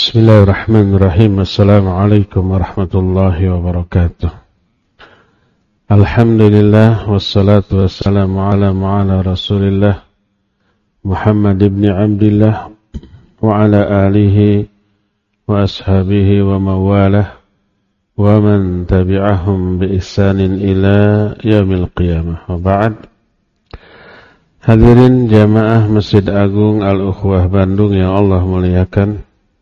Bismillahirrahmanirrahim. Assalamualaikum warahmatullahi wabarakatuh. Alhamdulillah wassalatu wassalamu ala Rasulillah Muhammad ibn Abdillah wa ala alihi wa ashabihi wa mawalah wa man tabi'ahum bi ihsanin ila yaumil qiyamah. Wa ba'd. Hadirin jamaah Masjid Agung Al-Ukhwah Bandung yang Allah muliakan,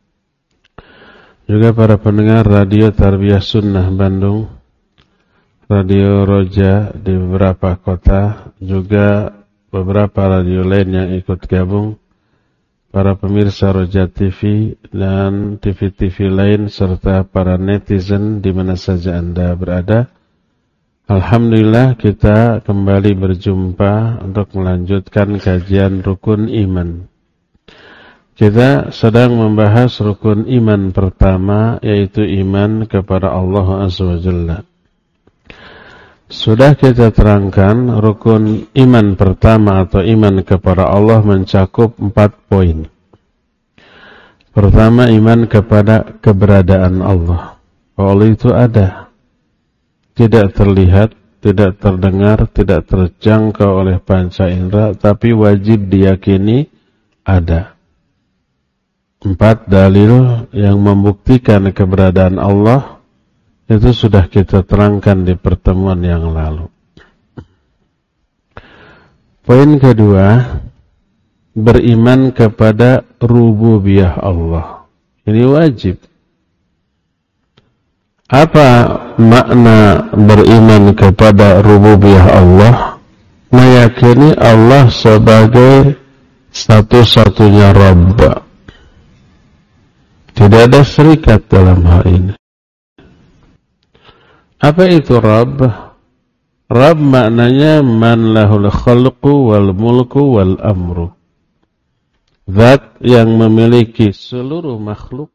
juga para pendengar Radio Tarbiyah Sunnah Bandung, Radio Roja di beberapa kota, juga beberapa radio lain yang ikut gabung, para pemirsa Roja TV dan TV-TV lain, serta para netizen di mana saja Anda berada. Alhamdulillah kita kembali berjumpa untuk melanjutkan kajian rukun iman. Kita sedang membahas rukun iman pertama, yaitu iman kepada Allah Azza wa Jalla. Sudah kita terangkan, rukun iman pertama atau iman kepada Allah mencakup 4 poin. Pertama, iman kepada keberadaan Allah. Allah itu ada, tidak terlihat, tidak terdengar, tidak terjangkau oleh panca indera, tapi wajib diyakini ada. 4 dalil yang membuktikan keberadaan Allah itu sudah kita terangkan di pertemuan yang lalu. Poin kedua, beriman kepada rububiyah Allah. Ini wajib. Apa makna beriman kepada rububiyah Allah? Meyakini Allah sebagai satu-satunya Rabb. Tidak ada syarikat dalam hal ini. Apa itu Rabb? Rabb maknanya man lahul khalqu wal mulku wal amru. Zat yang memiliki seluruh makhluk,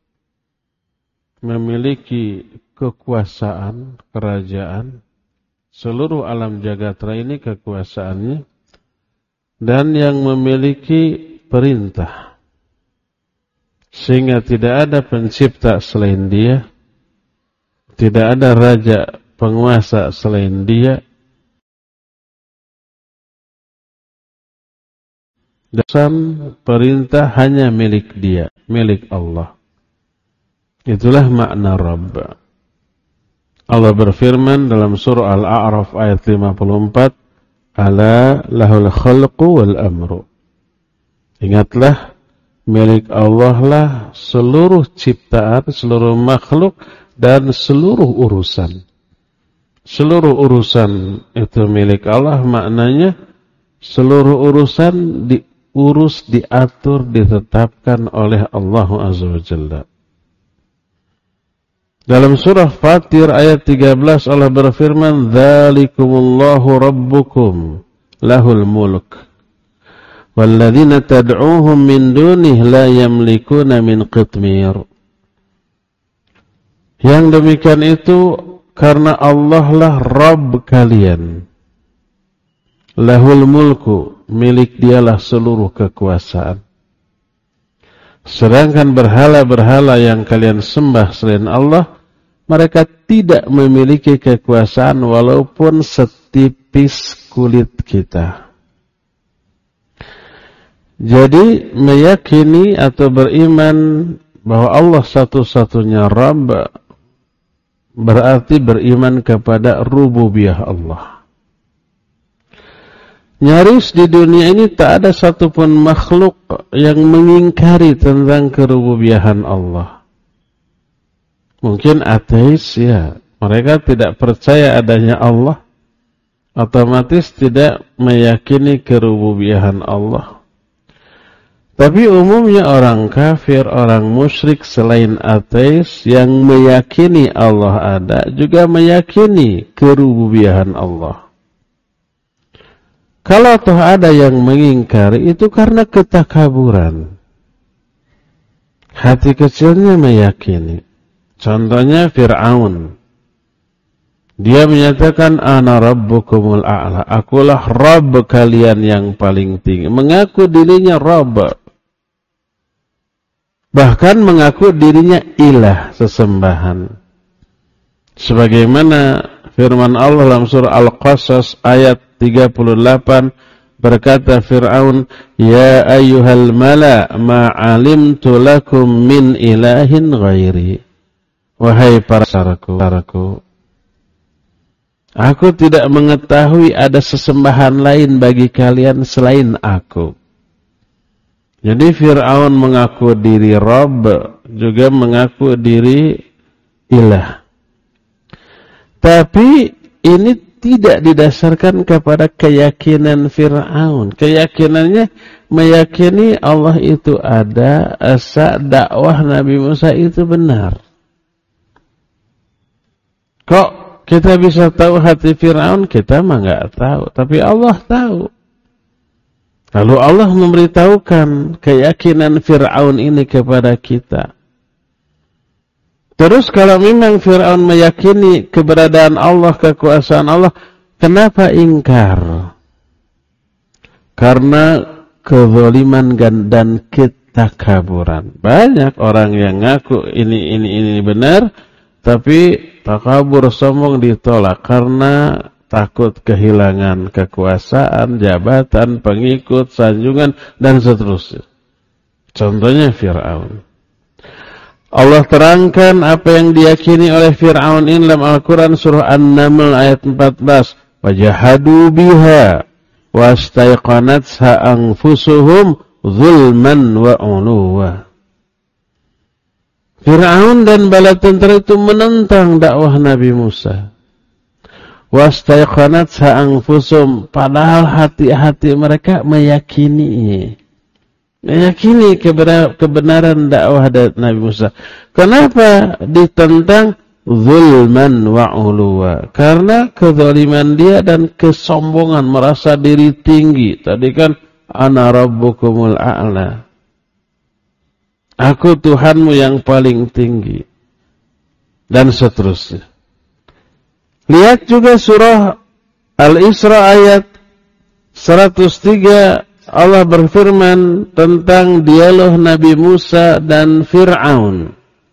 memiliki kekuasaan, kerajaan, seluruh alam jagatera ini kekuasaannya, dan yang memiliki perintah. Sehingga tidak ada pencipta selain dia, tidak ada raja penguasa selain dia, dan perintah hanya milik dia, milik Allah. Itulah makna Rabb. Allah berfirman dalam surah Al-A'raf ayat 54, Ala lahul khalqu wal amru. Ingatlah, milik Allah lah seluruh ciptaan, seluruh makhluk, dan seluruh urusan. Seluruh urusan itu milik Allah, maknanya seluruh urusan diurus, diatur, ditetapkan oleh Allah Azza wa Jalla. Dalam surah Fatir ayat 13 Allah berfirman, Dzalikumullahu rabbukum lahul mulk. وَالَّذِينَ تَدْعُوهُمْ مِنْ دُونِهِ لَا يَمْلِكُونَ مِنْ قِطْمِيرٍ. Yang demikian itu karena Allah lah Rabb kalian. Lahul mulku, milik dialah seluruh kekuasaan. Sedangkan berhala-berhala yang kalian sembah selain Allah, mereka tidak memiliki kekuasaan walaupun setipis kulit kita. Jadi meyakini atau beriman bahwa Allah satu-satunya Rabb berarti beriman kepada rububiyah Allah. Nyaris di dunia ini tak ada satupun makhluk yang mengingkari tentang kerububiyahan Allah. Mungkin ateis, ya, mereka tidak percaya adanya Allah, otomatis tidak meyakini kerububiyahan Allah. Tapi umumnya orang kafir, orang musyrik selain ateis yang meyakini Allah ada, juga meyakini kerububiyahan Allah. Kalau toh ada yang mengingkari, itu karena ketakaburan. Hati kecilnya meyakini. Contohnya Fir'aun. Dia menyatakan, Ana rabbukumul a'la. Akulah Rabb kalian yang paling tinggi. Mengaku dirinya Rabb. Bahkan mengaku dirinya ilah, sesembahan. Sebagaimana firman Allah dalam surah Al-Qasas ayat 38, berkata Fir'aun, "Ya ayyuhal mala' ma 'alimtu lakum min ilahin ghairi." Wahai para saudaraku, aku tidak mengetahui ada sesembahan lain bagi kalian selain aku. Jadi Fir'aun mengaku diri Rabb, juga mengaku diri ilah. Tapi ini tidak didasarkan kepada keyakinan Fir'aun. Keyakinannya meyakini Allah itu ada, asa dakwah Nabi Musa itu benar. Kok kita bisa tahu hati Fir'aun? Kita mah nggak tahu, tapi Allah tahu. Lalu Allah memberitahukan keyakinan Fir'aun ini kepada kita. Terus kalau memang Fir'aun meyakini keberadaan Allah, kekuasaan Allah, kenapa ingkar? Karena kezaliman dan ketakaburan. Banyak orang yang ngaku ini benar, tapi takabur, sombong, ditolak karena takut kehilangan kekuasaan, jabatan, pengikut, sanjungan, dan seterusnya. Contohnya Fir'aun. Allah terangkan apa yang diyakini oleh Fir'aun ini dalam Al-Quran surah An-Naml ayat 14. Wajahadu biha wastaiqanatha anfusuhum zulman wa uluwa. Fir'aun dan bala tentara itu menentang dakwah Nabi Musa. Wastaiqanatha anfusuhum, padahal hati-hati mereka meyakini kebenaran dakwah Nabi Musa. Kenapa ditentang? Zulman wa uluwa. Karena kezaliman dia dan kesombongan, merasa diri tinggi. Tadi kan ana rabbukumul a'la. Aku Tuhanmu yang paling tinggi. Dan seterusnya. Lihat juga surah Al-Isra ayat 103. Allah berfirman tentang dialog Nabi Musa dan Fir'aun.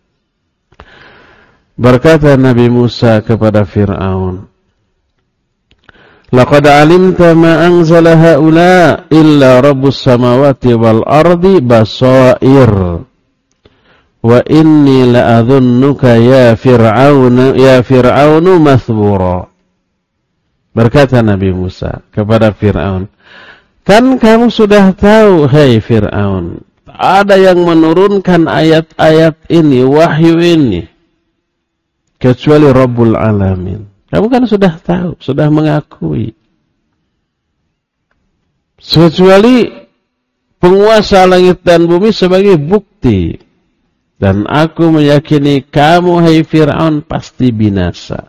Berkata Nabi Musa kepada Fir'aun, "Laqad alimta ma anzala haula illa rabbus samawati wal ardi basair. Wa inni la'adhunnuka ya Fir'aunu mathbura." Berkata Nabi Musa kepada Fir'aun, kan kamu sudah tahu, hai Fir'aun, ada yang menurunkan ayat-ayat ini, wahyu ini, kecuali Rabbul Alamin. Kamu kan sudah tahu, sudah mengakui. Kecuali penguasa langit dan bumi sebagai bukti. Dan aku meyakini kamu, hai Fir'aun, pasti binasa.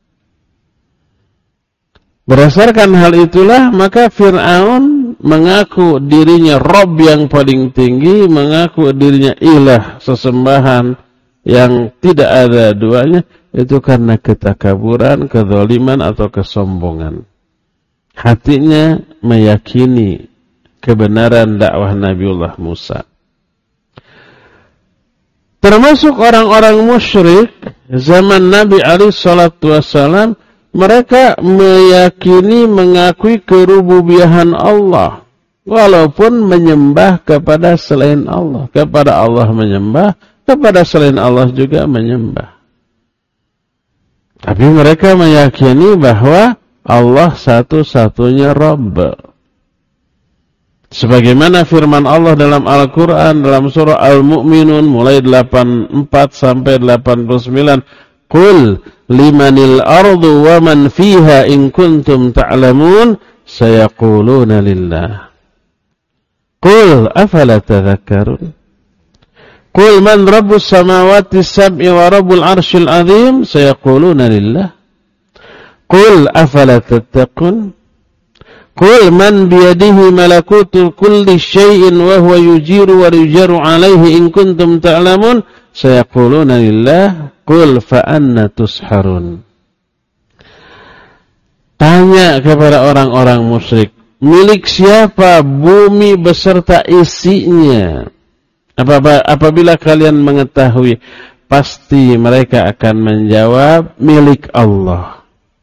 Berdasarkan hal itulah, maka Fir'aun mengaku dirinya Rabb yang paling tinggi, mengaku dirinya ilah, sesembahan yang tidak ada duanya, itu karena ketakaburan, kezaliman atau kesombongan. Hatinya meyakini kebenaran dakwah Nabiullah Musa. Termasuk orang-orang musyrik zaman Nabi alaihi salatu wassalam, mereka meyakini, mengakui kerububiahan Allah, walaupun menyembah kepada selain Allah. Kepada Allah menyembah, kepada selain Allah juga menyembah. Tapi mereka meyakini bahwa Allah satu-satunya Rabb. Sebagaimana firman Allah dalam Al-Quran, dalam surah Al-Mu'minun, mulai 84 sampai 89, Qul limanil ardu wa man fiha in kuntum ta'lamun sayaquluna lillah. Qul afala tadhakkarun. Qul man rabbus samawati sab'i wa rabbul arshil azim sayaquluna lillah. Qul afala tattaqun. Qul man biyadihi malakutu kulli syai'in wa huwa yujiru wa yujaru alaihi in kuntum ta'lamun sayaquluna lillah. Qul fa'anna tusharun. Tanya kepada orang-orang musyrik, milik siapa bumi beserta isinya? Apabila kalian mengetahui, pasti mereka akan menjawab, milik Allah.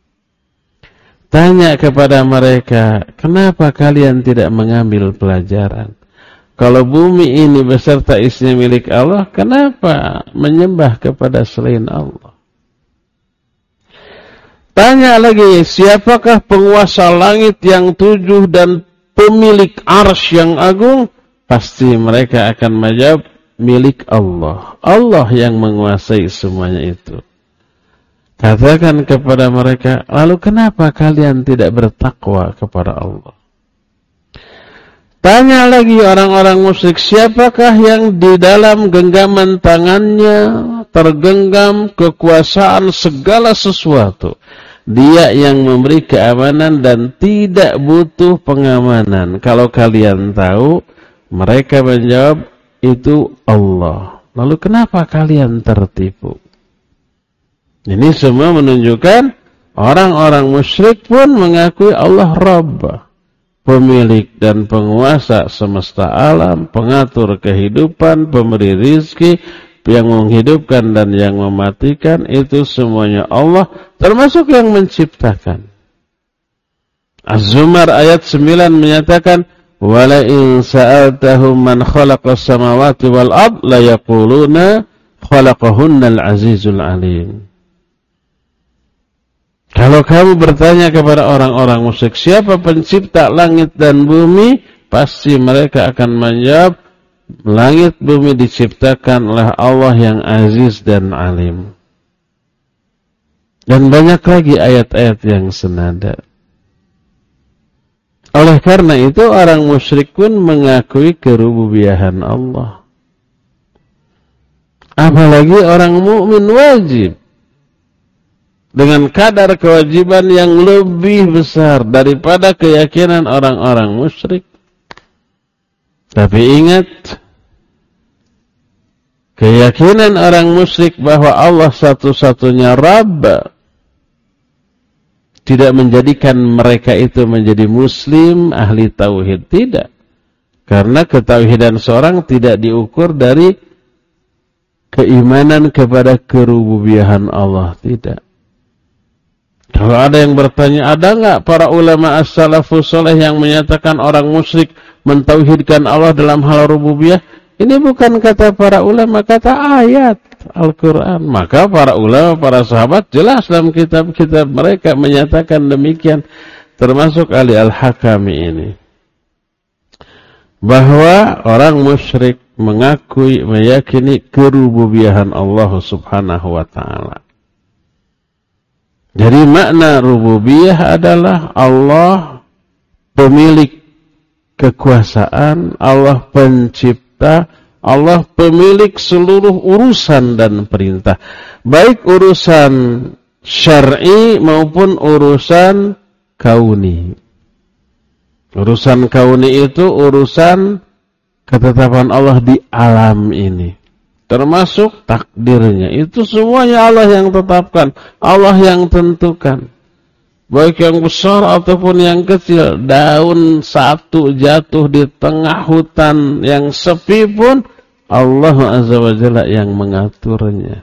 Tanya kepada mereka, kenapa kalian tidak mengambil pelajaran? Kalau bumi ini beserta isinya milik Allah, kenapa menyembah kepada selain Allah? Tanya lagi, siapakah penguasa langit yang 7 dan pemilik arsy yang agung? Pasti mereka akan menjawab, milik Allah. Allah yang menguasai semuanya itu. Katakan kepada mereka, lalu kenapa kalian tidak bertakwa kepada Allah? Tanya lagi orang-orang musyrik, siapakah yang di dalam genggaman tangannya tergenggam kekuasaan segala sesuatu? Dia yang memberi keamanan dan tidak butuh pengamanan. Kalau kalian tahu, mereka menjawab, itu Allah. Lalu kenapa kalian tertipu? Ini semua menunjukkan orang-orang musyrik pun mengakui Allah Rabb, pemilik dan penguasa semesta alam, pengatur kehidupan, pemberi rizki, yang menghidupkan dan yang mematikan, itu semuanya Allah, termasuk yang menciptakan. Az-Zumar ayat 9 menyatakan, wala in sa'altahum man khalaqas samawati wal ard la yaquluna khalaqahunnal azizul alim. Kalau kamu bertanya kepada orang-orang musyrik, siapa pencipta langit dan bumi, pasti mereka akan menjawab, langit bumi diciptakan oleh Allah yang aziz dan alim. Dan banyak lagi ayat-ayat yang senada. Oleh karena itu orang musyrik pun mengakui kerububiyahan Allah. Apalagi orang mukmin wajib dengan kadar kewajiban yang lebih besar daripada keyakinan orang-orang musyrik. Tapi ingat, keyakinan orang musyrik bahwa Allah satu-satunya Rabb tidak menjadikan mereka itu menjadi muslim, ahli tauhid, tidak. Karena ketauhidan seorang tidak diukur dari keimanan kepada kerububiyahan Allah, tidak. Kalau ada yang bertanya, ada enggak para ulama as-salafus saleh yang menyatakan orang musyrik mentauhidkan Allah dalam hal rububiyah? Ini bukan kata para ulama, kata ayat Al-Quran. Maka para ulama, para sahabat jelas dalam kitab-kitab mereka menyatakan demikian. Termasuk Ali Al-Hakami ini. Bahwa orang musyrik mengakui, meyakini kerububiyahan Allah subhanahu wa ta'ala. Jadi makna rububiyah adalah Allah pemilik kekuasaan, Allah pencipta, Allah pemilik seluruh urusan dan perintah. Baik urusan syar'i maupun urusan kauni. Urusan kauni itu urusan ketetapan Allah di alam ini. Termasuk takdirnya. Itu semuanya Allah yang tetapkan. Allah yang tentukan. Baik yang besar ataupun yang kecil. Daun satu jatuh di tengah hutan yang sepi pun Allah Azza wa Jalla yang mengaturnya.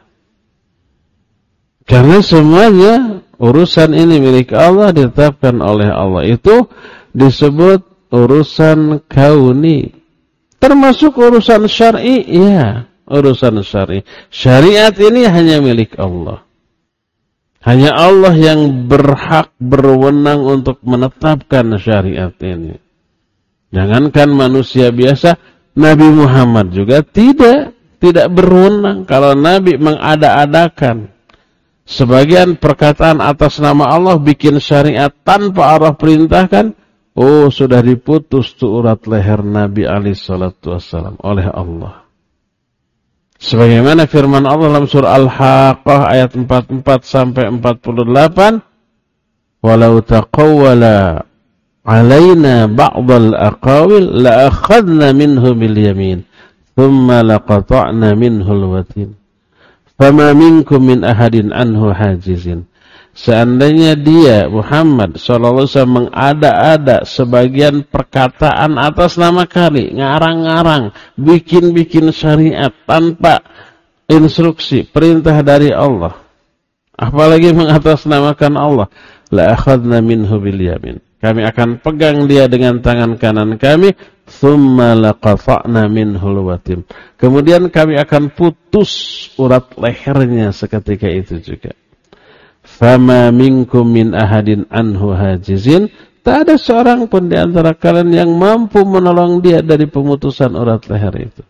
Karena semuanya urusan ini milik Allah, ditetapkan oleh Allah. Itu disebut urusan kauni. Termasuk urusan syar'i, ya. Urusan syar'i. Syariat ini hanya milik Allah. Hanya Allah yang berhak, berwenang untuk menetapkan syariat ini. Jangankan manusia biasa, Nabi Muhammad juga tidak berwenang. Kalau Nabi mengada-adakan sebagian perkataan atas nama Allah, bikin syariat tanpa Allah perintahkan, oh sudah diputus tuh urat leher Nabi alaihi salatu wassalam oleh Allah. Sebagaimana firman Allah dalam surah Al-Haqqah ayat 44 sampai 48, "Walau taqawwala 'alaina ba'dal aqawil la akhadna minhu bil yamin, thumma laqata'na minhu al-watin. Fama minkum min ahadin anhu hajizin." Seandainya dia Muhammad sallallahu alaihi wasallam mengada-ada sebagian perkataan atas nama kali, ngarang-ngarang, bikin-bikin syariat tanpa instruksi, perintah dari Allah, apalagi mengatasnamakan Allah, la akhadna minhu bil yamin. Kami akan pegang dia dengan tangan kanan kami, thumma laqata'na minhul watim. Kemudian kami akan putus urat lehernya seketika itu juga. Fama minkum min ahadin anhu hajizin. Tak ada seorang pun di antara kalian yang mampu menolong dia dari pemutusan urat leher itu.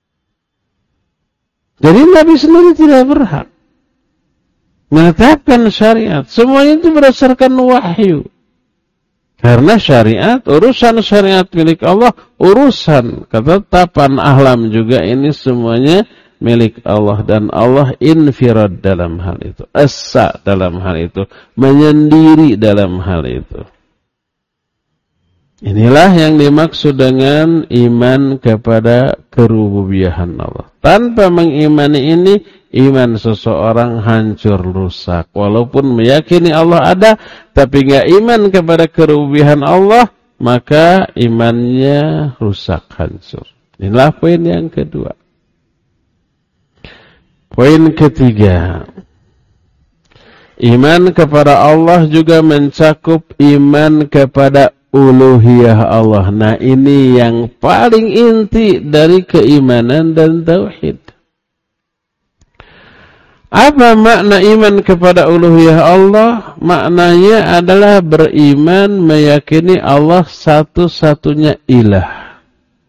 Jadi Nabi sendiri tidak berhak menetapkan syariat. Semuanya itu berdasarkan wahyu. Karena syariat, urusan syariat milik Allah, urusan ketetapan alam juga ini semuanya milik Allah. Dan Allah infirad dalam hal itu. Esa dalam hal itu. Menyendiri dalam hal itu. Inilah yang dimaksud dengan iman kepada kerububiyahan Allah. Tanpa mengimani ini, iman seseorang hancur rusak. Walaupun meyakini Allah ada, tapi enggak iman kepada kerububiyahan Allah, maka imannya rusak, hancur. Inilah poin yang kedua. Poin ketiga. Iman kepada Allah juga mencakup iman kepada uluhiyah Allah. Nah, ini yang paling inti dari keimanan dan tauhid. Apa makna iman kepada uluhiyah Allah? Maknanya adalah beriman meyakini Allah satu-satunya ilah.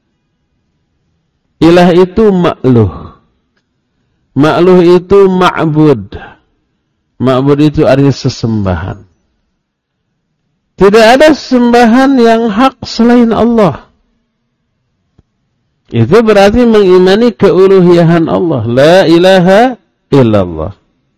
Ilah itu ma'luh. Ma'luh itu ma'bud. Ma'bud itu artinya sesembahan. Tidak ada sembahan yang hak selain Allah. Itu berarti mengimani keuluhiyahan Allah. La ilaha illallah.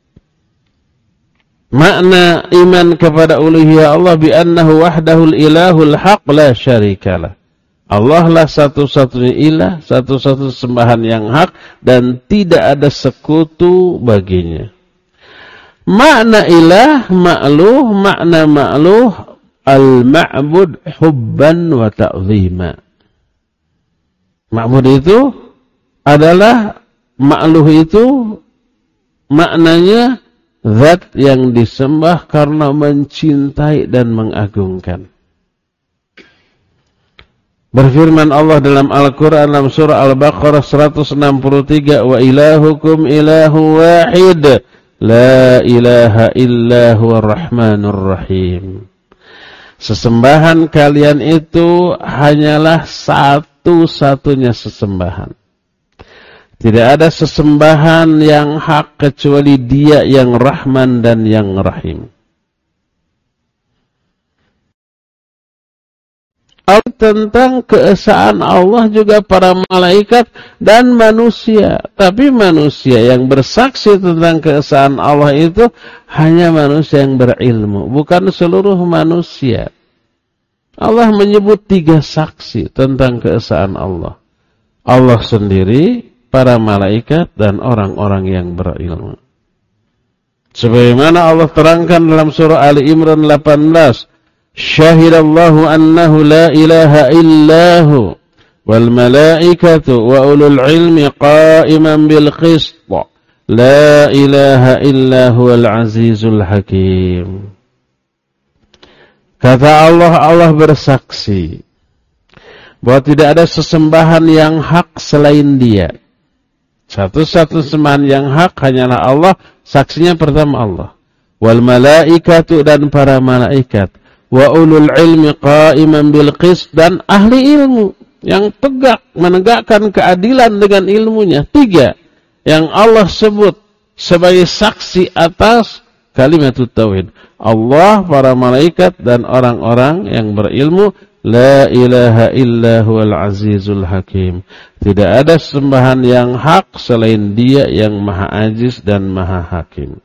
Makna iman kepada uluhiyah Allah bi annahu wahdahul ilahul haq la syarikalah. Allah lah satu-satunya ilah, satu-satu sembahan yang hak dan tidak ada sekutu baginya. Makna ilah, ma'luh, makna ma'luh al-ma'bud hubban wa ta'zima. Ma'bud itu adalah, ma'luh itu maknanya zat yang disembah karena mencintai dan mengagungkan. Berfirman Allah dalam Al-Quran dalam surah Al-Baqarah 163, wa ilahukum ilahu wahid la ilaha illa huwa rahmanur rahim. Sesembahan kalian itu hanyalah satu-satunya sesembahan. Tidak ada sesembahan yang hak kecuali Dia yang Rahman dan yang Rahim. Tentang keesaan Allah juga para malaikat dan manusia. Tapi manusia yang bersaksi tentang keesaan Allah itu hanya manusia yang berilmu, bukan seluruh manusia. Allah menyebut 3 saksi tentang keesaan Allah. Allah sendiri, para malaikat, dan orang-orang yang berilmu. Sebagaimana Allah terangkan dalam surah Ali Imran 18, Syahidallahu annahu la ilaha illahu wal malaikatu wa ulul ilmi qa'iman bil qist la ilaha illahu al azizul hakim. Kata Allah, Allah bersaksi bahwa tidak ada sesembahan yang hak selain Dia. Satu-satu sembahan yang hak hanyalah Allah. Saksinya pertama Allah. Wal malaikatu, dan para malaikat. Wa ulul ilmi qa'iman bil qist, dan ahli ilmu yang tegak menegakkan keadilan dengan ilmunya. 3 yang Allah sebut sebagai saksi atas kalimat tauhid. Allah, para malaikat, dan orang-orang yang berilmu. La ilaha illa huwal azizul hakim. Tidak ada sembahan yang hak selain Dia yang maha aziz dan maha hakim.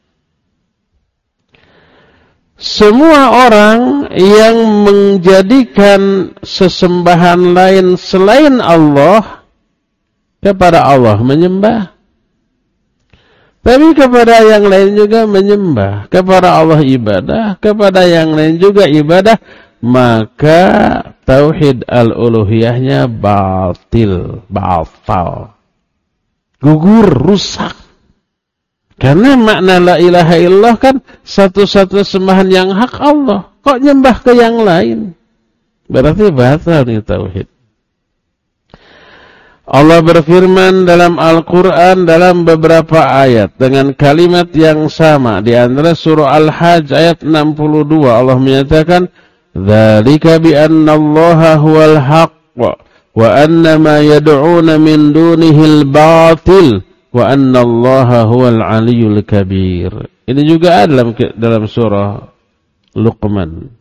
Semua orang yang menjadikan sesembahan lain selain Allah kepada Allah menyembah, Tapi kepada yang lain juga menyembah, kepada Allah ibadah, kepada yang lain juga ibadah, maka tauhid al-uluhiyahnya batal, gugur, rusak. Karena makna la ilaha illallah kan satu-satunya sembahan yang hak Allah. Kok nyembah ke yang lain? Berarti batal nih tauhid. Allah berfirman dalam Al-Quran dalam beberapa ayat dengan kalimat yang sama. Di antara surah Al-Hajj ayat 62 Allah menyatakan, "Dzalika bi anna Allaha huwal haqq wa anna ma yad'una min dunihil batil wa anna Allaha huwal aliyyul kabir." Ini juga ada dalam surah Luqman.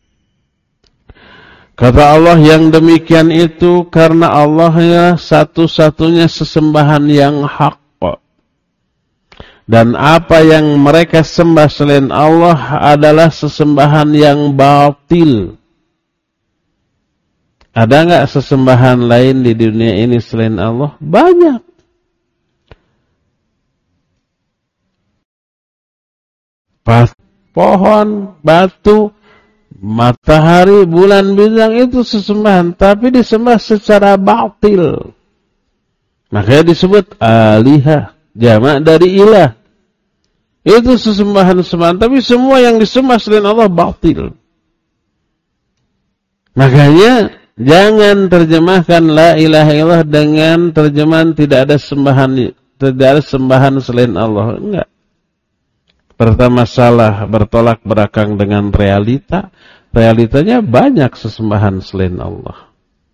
Kata Allah, yang demikian itu karena Allahnya satu-satunya sesembahan yang hak. Dan apa yang mereka sembah selain Allah adalah sesembahan yang batil. Ada enggak sesembahan lain di dunia ini selain Allah? Banyak. Pohon, batu, matahari, bulan, bintang itu sesembahan, tapi disembah secara batil. Makanya disebut alihah, jamak dari ilah. Itu sesembahan-sembahan, tapi semua yang disembah selain Allah batil. Makanya jangan terjemahkan la ilaha illallah dengan terjemahan tidak ada sembahan selain Allah. Enggak. Pertama salah, bertolak belakang dengan realita. Realitanya banyak sesembahan selain Allah.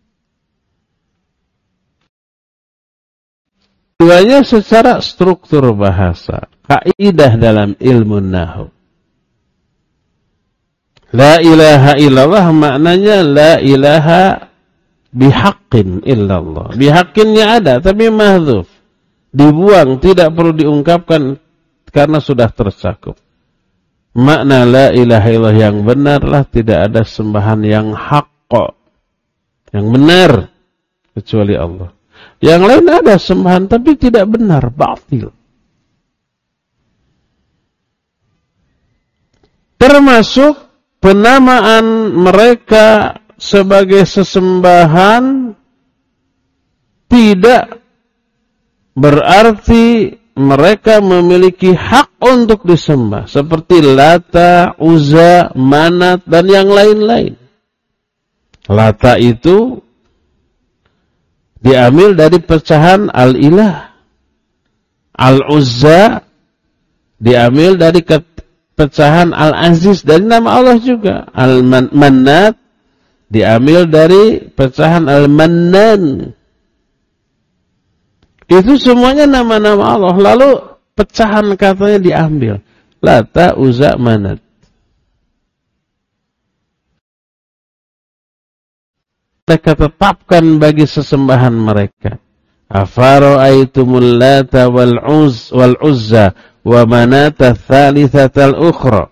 Keduanya secara struktur bahasa, kaidah dalam ilmu nahwu. La ilaha illallah maknanya la ilaha bihaqqin illallah. Bihaqqinnya ada, tapi mahdzuf. Dibuang, tidak perlu diungkapkan karena sudah tercakup. Makna la ilaha illallah yang benarlah tidak ada sembahan yang haqq, yang benar kecuali Allah. Yang lain ada sembahan tapi tidak benar, batil. Termasuk penamaan mereka sebagai sesembahan tidak berarti mereka memiliki hak untuk disembah. Seperti Lata, Uzza, Manat, dan yang lain-lain. Lata itu diambil dari pecahan Al-Ilah. Al-Uzza diambil dari pecahan Al-Aziz, dari nama Allah juga. Al-Mannat diambil dari pecahan Al-Mannan. Itu semuanya nama-nama Allah. Lalu pecahan katanya diambil. Lata, Uzza, Manat. Mereka tetapkan bagi sesembahan mereka. Afara'aitumul Lata wal Uzza wa Manata tsalitsatal ukhra.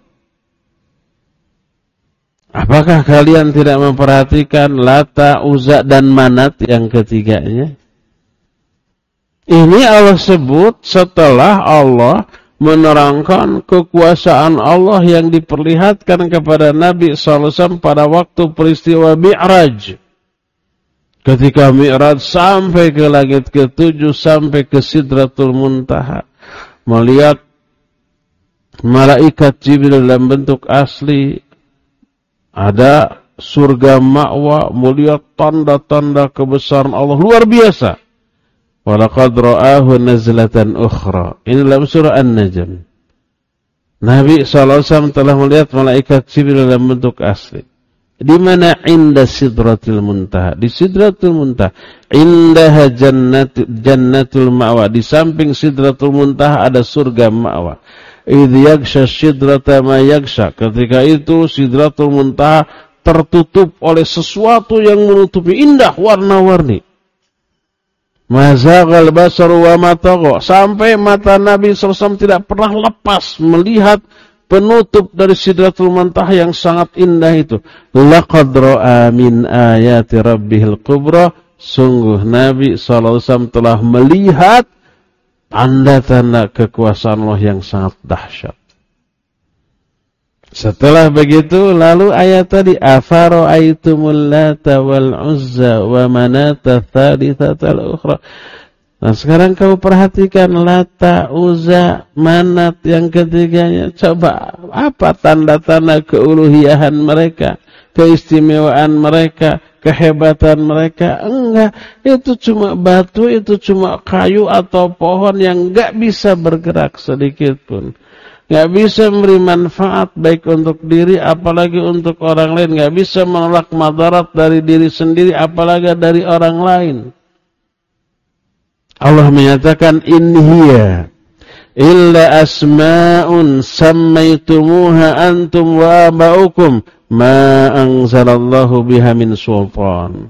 Apakah kalian tidak memperhatikan Lata, Uzza, dan Manat yang ketiganya? Ini Allah sebut setelah Allah menerangkan kekuasaan Allah yang diperlihatkan kepada Nabi SAW pada waktu peristiwa Mi'raj. Ketika Mi'raj sampai ke langit ke-7, sampai ke Sidratul Muntaha, melihat malaikat Jibril dalam bentuk asli, ada surga ma'wa, melihat tanda-tanda kebesaran Allah luar biasa. Walaqad ra'ahu nazlatan ukhra. Ini dalam surah An-Najm. Nabi SAW telah melihat malaikat Jibril dalam bentuk asli. Di mana? Inda Sidratul Muntaha. Di Sidratul Muntaha. Indaha jannatul ma'wa. Di samping Sidratul Muntaha ada surga ma'wa. Idh yagsha sidrata ma yagsha. Ketika itu Sidratul Muntaha tertutup oleh sesuatu yang menutupi, indah, warna-warni. Mazaghal basaru wa matagha. Sampai mata Nabi SAW tidak pernah lepas melihat penutup dari Sidratul Muntaha yang sangat indah itu. Laqad ra'a min ayati rabbihil kubra. Sungguh Nabi SAW telah melihat tanda-tanda kekuasaan Allah yang sangat dahsyat. Setelah begitu lalu ayat tadi afara'aitumul lata wal uzza wa manata tsalitsatal ukhra. Nah sekarang kamu perhatikan Lata, Uzza, Manat yang ketiganya. Coba apa tanda-tanda keuluhiyahan mereka, keistimewaan mereka, kehebatan mereka? Enggak, itu cuma batu, itu cuma kayu atau pohon yang enggak bisa bergerak sedikit pun. Enggak bisa memberi manfaat baik untuk diri apalagi untuk orang lain. Enggak bisa menolak madarat dari diri sendiri apalagi dari orang lain. Allah menyatakan in hiya illa asma'un sammaitumuha antum wa aba'ukum ma anzalallahu biha min sultan.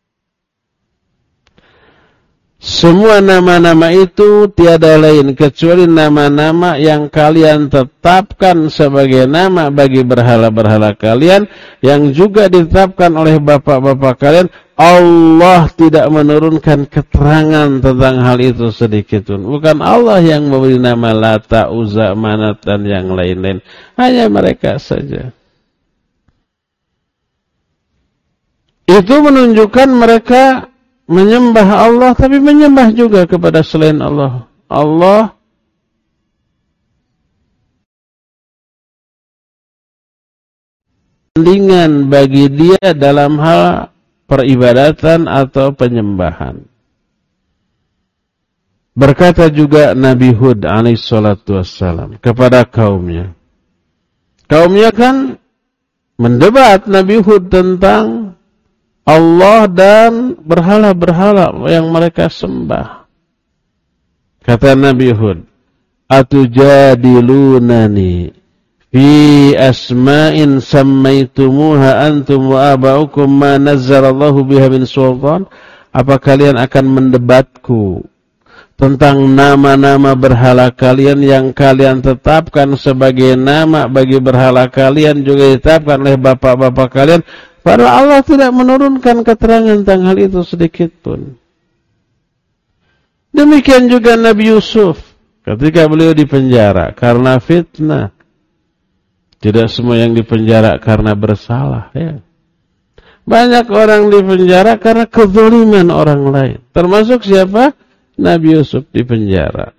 Semua nama-nama itu tiada lain kecuali nama-nama yang kalian tetapkan sebagai nama bagi berhala-berhala kalian yang juga ditetapkan oleh bapak-bapak kalian. Allah tidak menurunkan keterangan tentang hal itu sedikit pun. Bukan Allah yang memberi nama Lata, Uzza, Manat dan yang lain-lain. Hanya mereka saja. Itu menunjukkan mereka menyembah Allah, tapi menyembah juga kepada selain Allah. Allah tandingan bagi dia dalam hal peribadatan atau penyembahan. Berkata juga Nabi Hud alaihissalatu wassalam kepada kaumnya. Kaumnya kan mendebat Nabi Hud tentang Allah dan berhala-berhala yang mereka sembah. Kata Nabi Hud, atujadilunani fi asma'in sammaitumuha antum wa aba'ukum ma nazzalallahu biha min sultan. Apa kalian akan mendebatku tentang nama-nama berhala kalian yang kalian tetapkan sebagai nama bagi berhala kalian juga ditetapkan oleh bapak-bapak kalian? Padahal Allah tidak menurunkan keterangan tentang hal itu sedikit pun. Demikian juga Nabi Yusuf ketika beliau dipenjara karena fitnah. Tidak semua yang dipenjara karena bersalah. Ya. Banyak orang dipenjara karena kezaliman orang lain. Termasuk siapa? Nabi Yusuf dipenjara.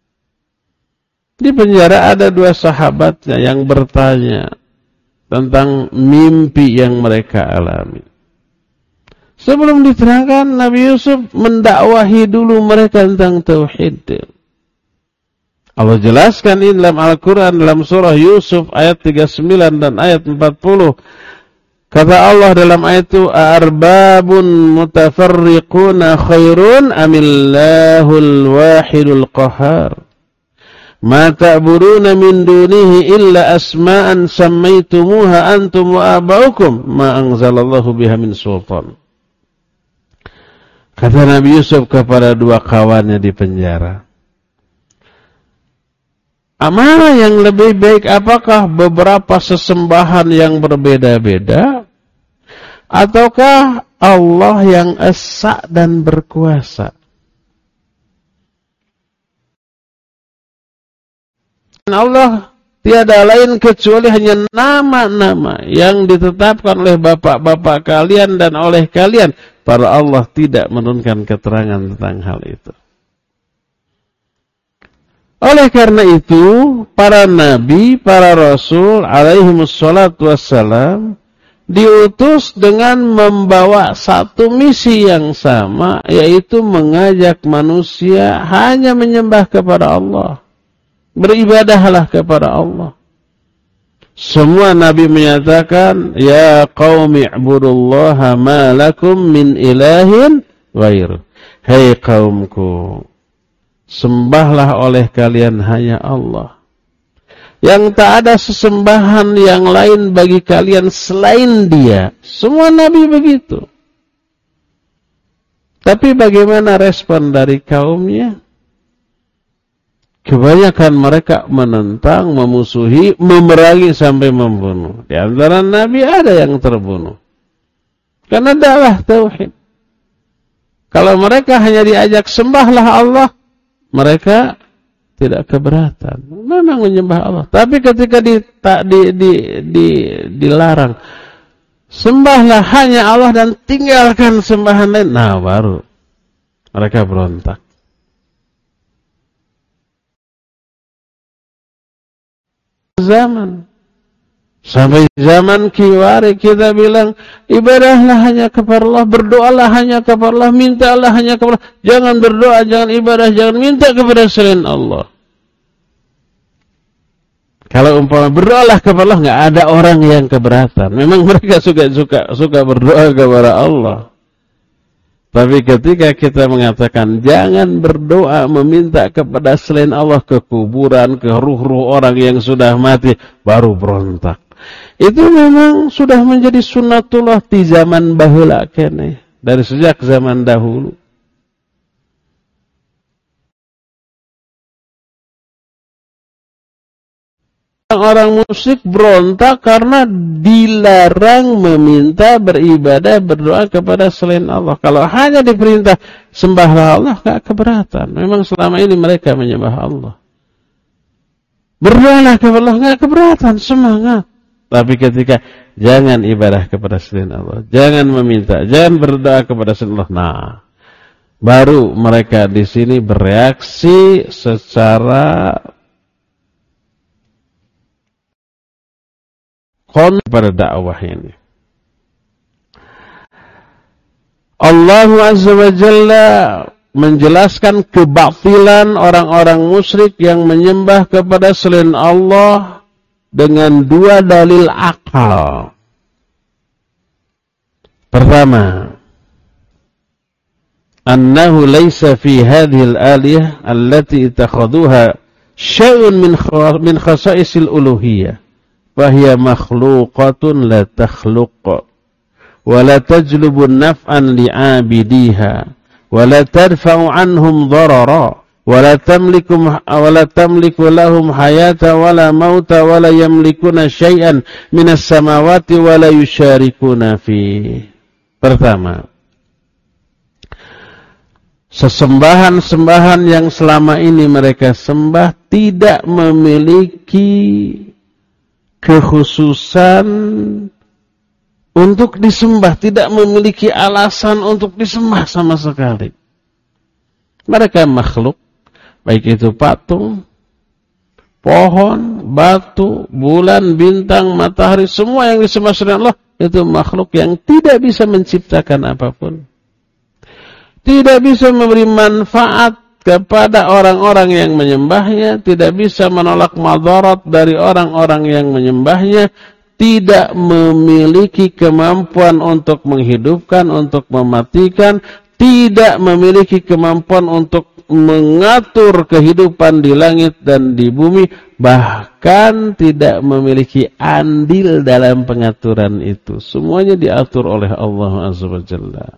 Di penjara ada dua sahabatnya yang bertanya tentang mimpi yang mereka alami. Sebelum diterangkan, Nabi Yusuf mendakwahi dulu mereka tentang tauhid. Allah jelaskan ini dalam Al-Quran, dalam surah Yusuf ayat 39 dan ayat 40. Kata Allah dalam ayat itu, "Arbabun mutafarriquna khairun amillahul wahidul qahar. Ma ta'buduna min dunihi illa asma'an sammaitumuha antum wa aba'ukum ma anzalallahu biha min sultan." Kata Nabi Yusuf kepada dua kawannya di penjara, mana yang lebih baik? Apakah beberapa sesembahan yang berbeda-beda ataukah Allah yang esa dan berkuasa? Allah tiada lain kecuali hanya nama-nama yang ditetapkan oleh bapak-bapak kalian dan oleh kalian. Para Allah tidak menurunkan keterangan tentang hal itu. Oleh karena itu, para nabi, para rasul alaihimussalatu wassalam diutus dengan membawa satu misi yang sama, yaitu mengajak manusia hanya menyembah kepada Allah. Beribadahlah kepada Allah. Semua nabi menyatakan, ya qaumi ibudullaha ma lakum min ilahin ghair. Hai kaumku, sembahlah oleh kalian hanya Allah. Yang tak ada sesembahan yang lain bagi kalian selain Dia. Semua nabi begitu. Tapi bagaimana respon dari kaumnya? Kebanyakan mereka menentang, memusuhi, memerangi sampai membunuh. Di antara nabi ada yang terbunuh. Karena dakwah tauhid. Kalau mereka hanya diajak sembahlah Allah, mereka tidak keberatan. Memang menyembah Allah. Tapi ketika dilarang, sembahlah hanya Allah dan tinggalkan sembahan lain. Nah, baru mereka berontak. Zaman. Sampai zaman kiwari kita bilang, ibadahlah hanya kepada Allah, berdoalah hanya kepada Allah, mintalah hanya kepada Allah. Jangan berdoa, jangan ibadah, jangan minta kepada selain Allah. Kalau umpama berdoalah kepada Allah, nggak ada orang yang keberatan. Memang mereka suka berdoa kepada Allah. Tapi ketika kita mengatakan jangan berdoa meminta kepada selain Allah, ke kuburan, ke ruh-ruh orang yang sudah mati, baru berontak. Itu memang sudah menjadi sunnatullah di zaman bahula kene, dari sejak zaman dahulu. Orang musyrik berontak karena dilarang meminta, beribadah, berdoa kepada selain Allah. Kalau hanya diperintah sembahlah Allah, gak keberatan. Memang selama ini mereka menyembah Allah. Berdoalah kepada Allah, gak keberatan, semangat. Tapi ketika jangan ibadah kepada selain Allah, jangan meminta, jangan berdoa kepada selain Allah, nah, baru mereka di sini bereaksi secara pada dakwah ini. Allah Azza wa Jalla menjelaskan kebatilan orang-orang musyrik yang menyembah kepada selain Allah dengan dua dalil akal. Pertama, annahu laysa fi hadhihi al-aliyah allati ittakhadhuha syai'un min khasa'isil uluhiyah. Fahiya makhluqatun la takhluq wa la tajlubu naf'an li'abidiha wa la tadfa'u anhum darara wa la tamliku lahum hayata wa la mauta wa la yamlikuna syai'an minas samawati wa la yusharikuna fi. Pertama, sesembahan-sembahan yang selama ini mereka sembah tidak memiliki kekhususan untuk disembah, tidak memiliki alasan untuk disembah sama sekali. Mereka makhluk, baik itu patung, pohon, batu, bulan, bintang, matahari, semua yang disembah selain Allah itu makhluk yang tidak bisa menciptakan apapun, tidak bisa memberi manfaat kepada orang-orang yang menyembahnya, tidak bisa menolak madarat dari orang-orang yang menyembahnya, tidak memiliki kemampuan untuk menghidupkan, untuk mematikan, tidak memiliki kemampuan untuk mengatur kehidupan di langit dan di bumi, bahkan tidak memiliki andil dalam pengaturan itu. Semuanya diatur oleh Allah Azza wa Jalla.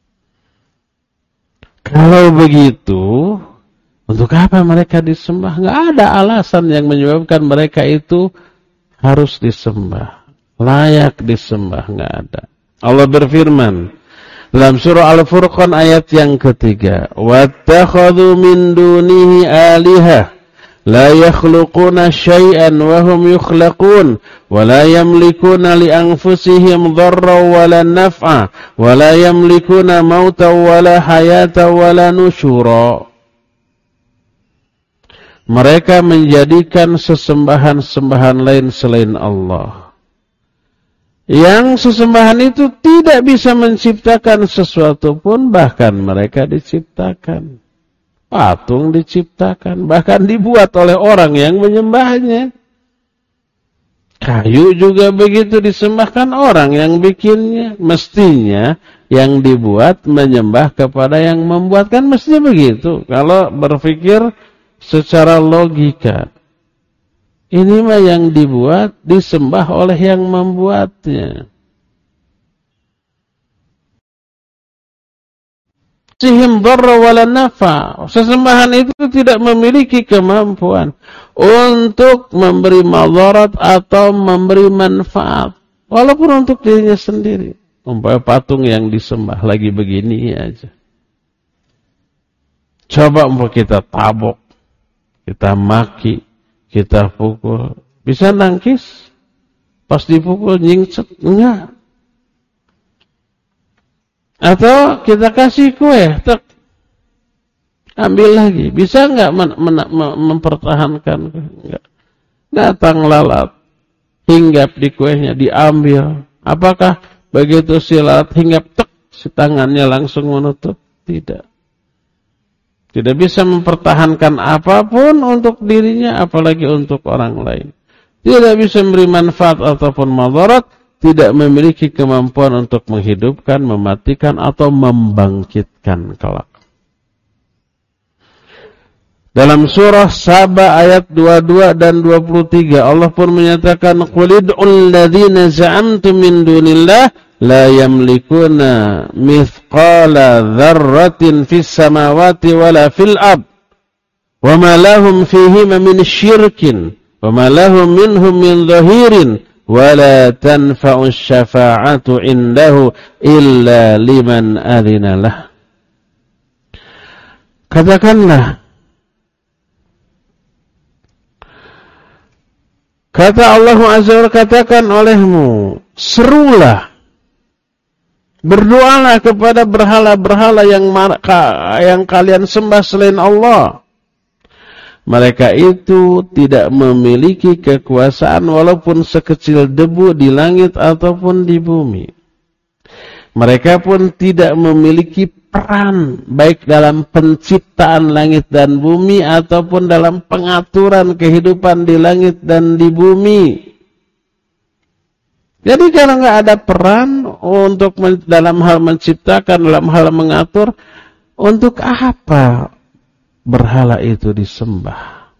Kalau begitu, untuk apa mereka disembah? Nggak ada alasan yang menyebabkan mereka itu harus disembah, layak disembah, nggak ada. Allah berfirman dalam surah Al-Furqan ayat yang ketiga, وَاتَّخَذُوا مِن دُونِهِ آلِهَةً لا يخلقون شيئا وهم يخلقون ولا يملكون لأنفسهم ضرا ولا نفعا ولا يملكون موتا ولا حياة ولا نشورا. Mereka menjadikan sesembahan-sembahan lain selain Allah, yang sesembahan itu tidak bisa menciptakan sesuatu pun, bahkan mereka diciptakan. Patung diciptakan, bahkan dibuat oleh orang yang menyembahnya. Kayu juga begitu, disembahkan orang yang bikinnya. Mestinya yang dibuat menyembah kepada yang membuat, kan mestinya begitu. Kalau berpikir secara logika, ini mah yang dibuat disembah oleh yang membuatnya. Sihim dharra wala nafa. Sesembahan itu tidak memiliki kemampuan untuk memberi madarat atau memberi manfaat, walaupun untuk dirinya sendiri. Umpama patung yang disembah lagi begini aja, Coba mau kita tabok, kita maki, kita pukul. Bisa nangkis? Pas dipukul nyingset? Enggak. Atau kita kasih kue, tek. Ambil lagi. Bisa enggak mempertahankan? Enggak. Datang lalat, hinggap di kuenya, diambil. Apakah begitu si lalat hinggap, tek, si tangannya langsung menutup? Tidak. Tidak bisa mempertahankan apapun untuk dirinya, apalagi untuk orang lain. Tidak bisa memberi manfaat ataupun madarat, tidak memiliki kemampuan untuk menghidupkan, mematikan, atau membangkitkan kelak. Dalam surah Saba ayat 22 dan 23 Allah pun menyatakan qul id'ul ladzina za'amtum min dunillah la yamlikuna mithqala dzarratin fis samawati wala fil ard wama lahum fihima min syirkin wama lahum minhum min dhahirin wala tanfa'u syafa'atu indahu illa liman adhina lah. Katakanlah, kata Allah Azza wa Jalla, katakan olehmu, serulah, berdoalah kepada berhala-berhala yang kalian sembah selain Allah. Mereka itu tidak memiliki kekuasaan walaupun sekecil debu di langit ataupun di bumi. Mereka pun tidak memiliki peran baik dalam penciptaan langit dan bumi ataupun dalam pengaturan kehidupan di langit dan di bumi. Jadi kalau nggak ada peran untuk dalam hal menciptakan, dalam hal mengatur, untuk apa berhala itu disembah?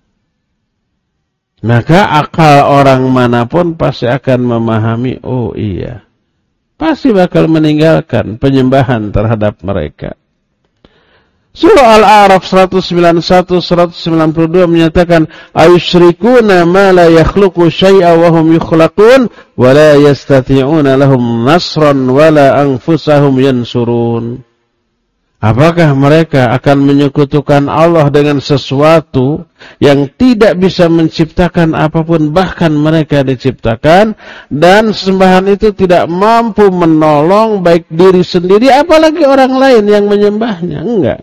Maka akal orang manapun pasti akan memahami, oh iya, pasti bakal meninggalkan penyembahan terhadap mereka. Surah Al-A'raf 191-192 menyatakan ayusyrikuna ma la yakhluqu syai'a wa hum yukhlaqun wa la yastati'una lahum nasran wa la anfusahum yansurun. Apakah mereka akan menyekutukan Allah dengan sesuatu yang tidak bisa menciptakan apapun, bahkan mereka diciptakan, dan sembahan itu tidak mampu menolong baik diri sendiri apalagi orang lain yang menyembahnya? Enggak.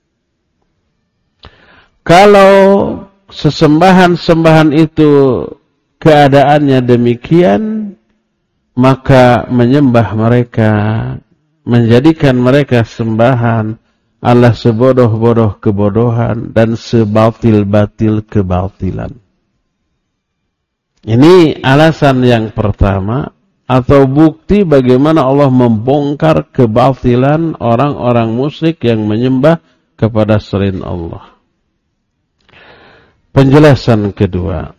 Kalau sesembahan-sembahan itu keadaannya demikian, maka menyembah mereka, menjadikan mereka sembahan adalah sebodoh-bodoh kebodohan dan sebatil-batil kebatilan. Ini alasan yang pertama atau bukti bagaimana Allah membongkar kebatilan orang-orang musyrik yang menyembah kepada selain Allah. Penjelasan kedua,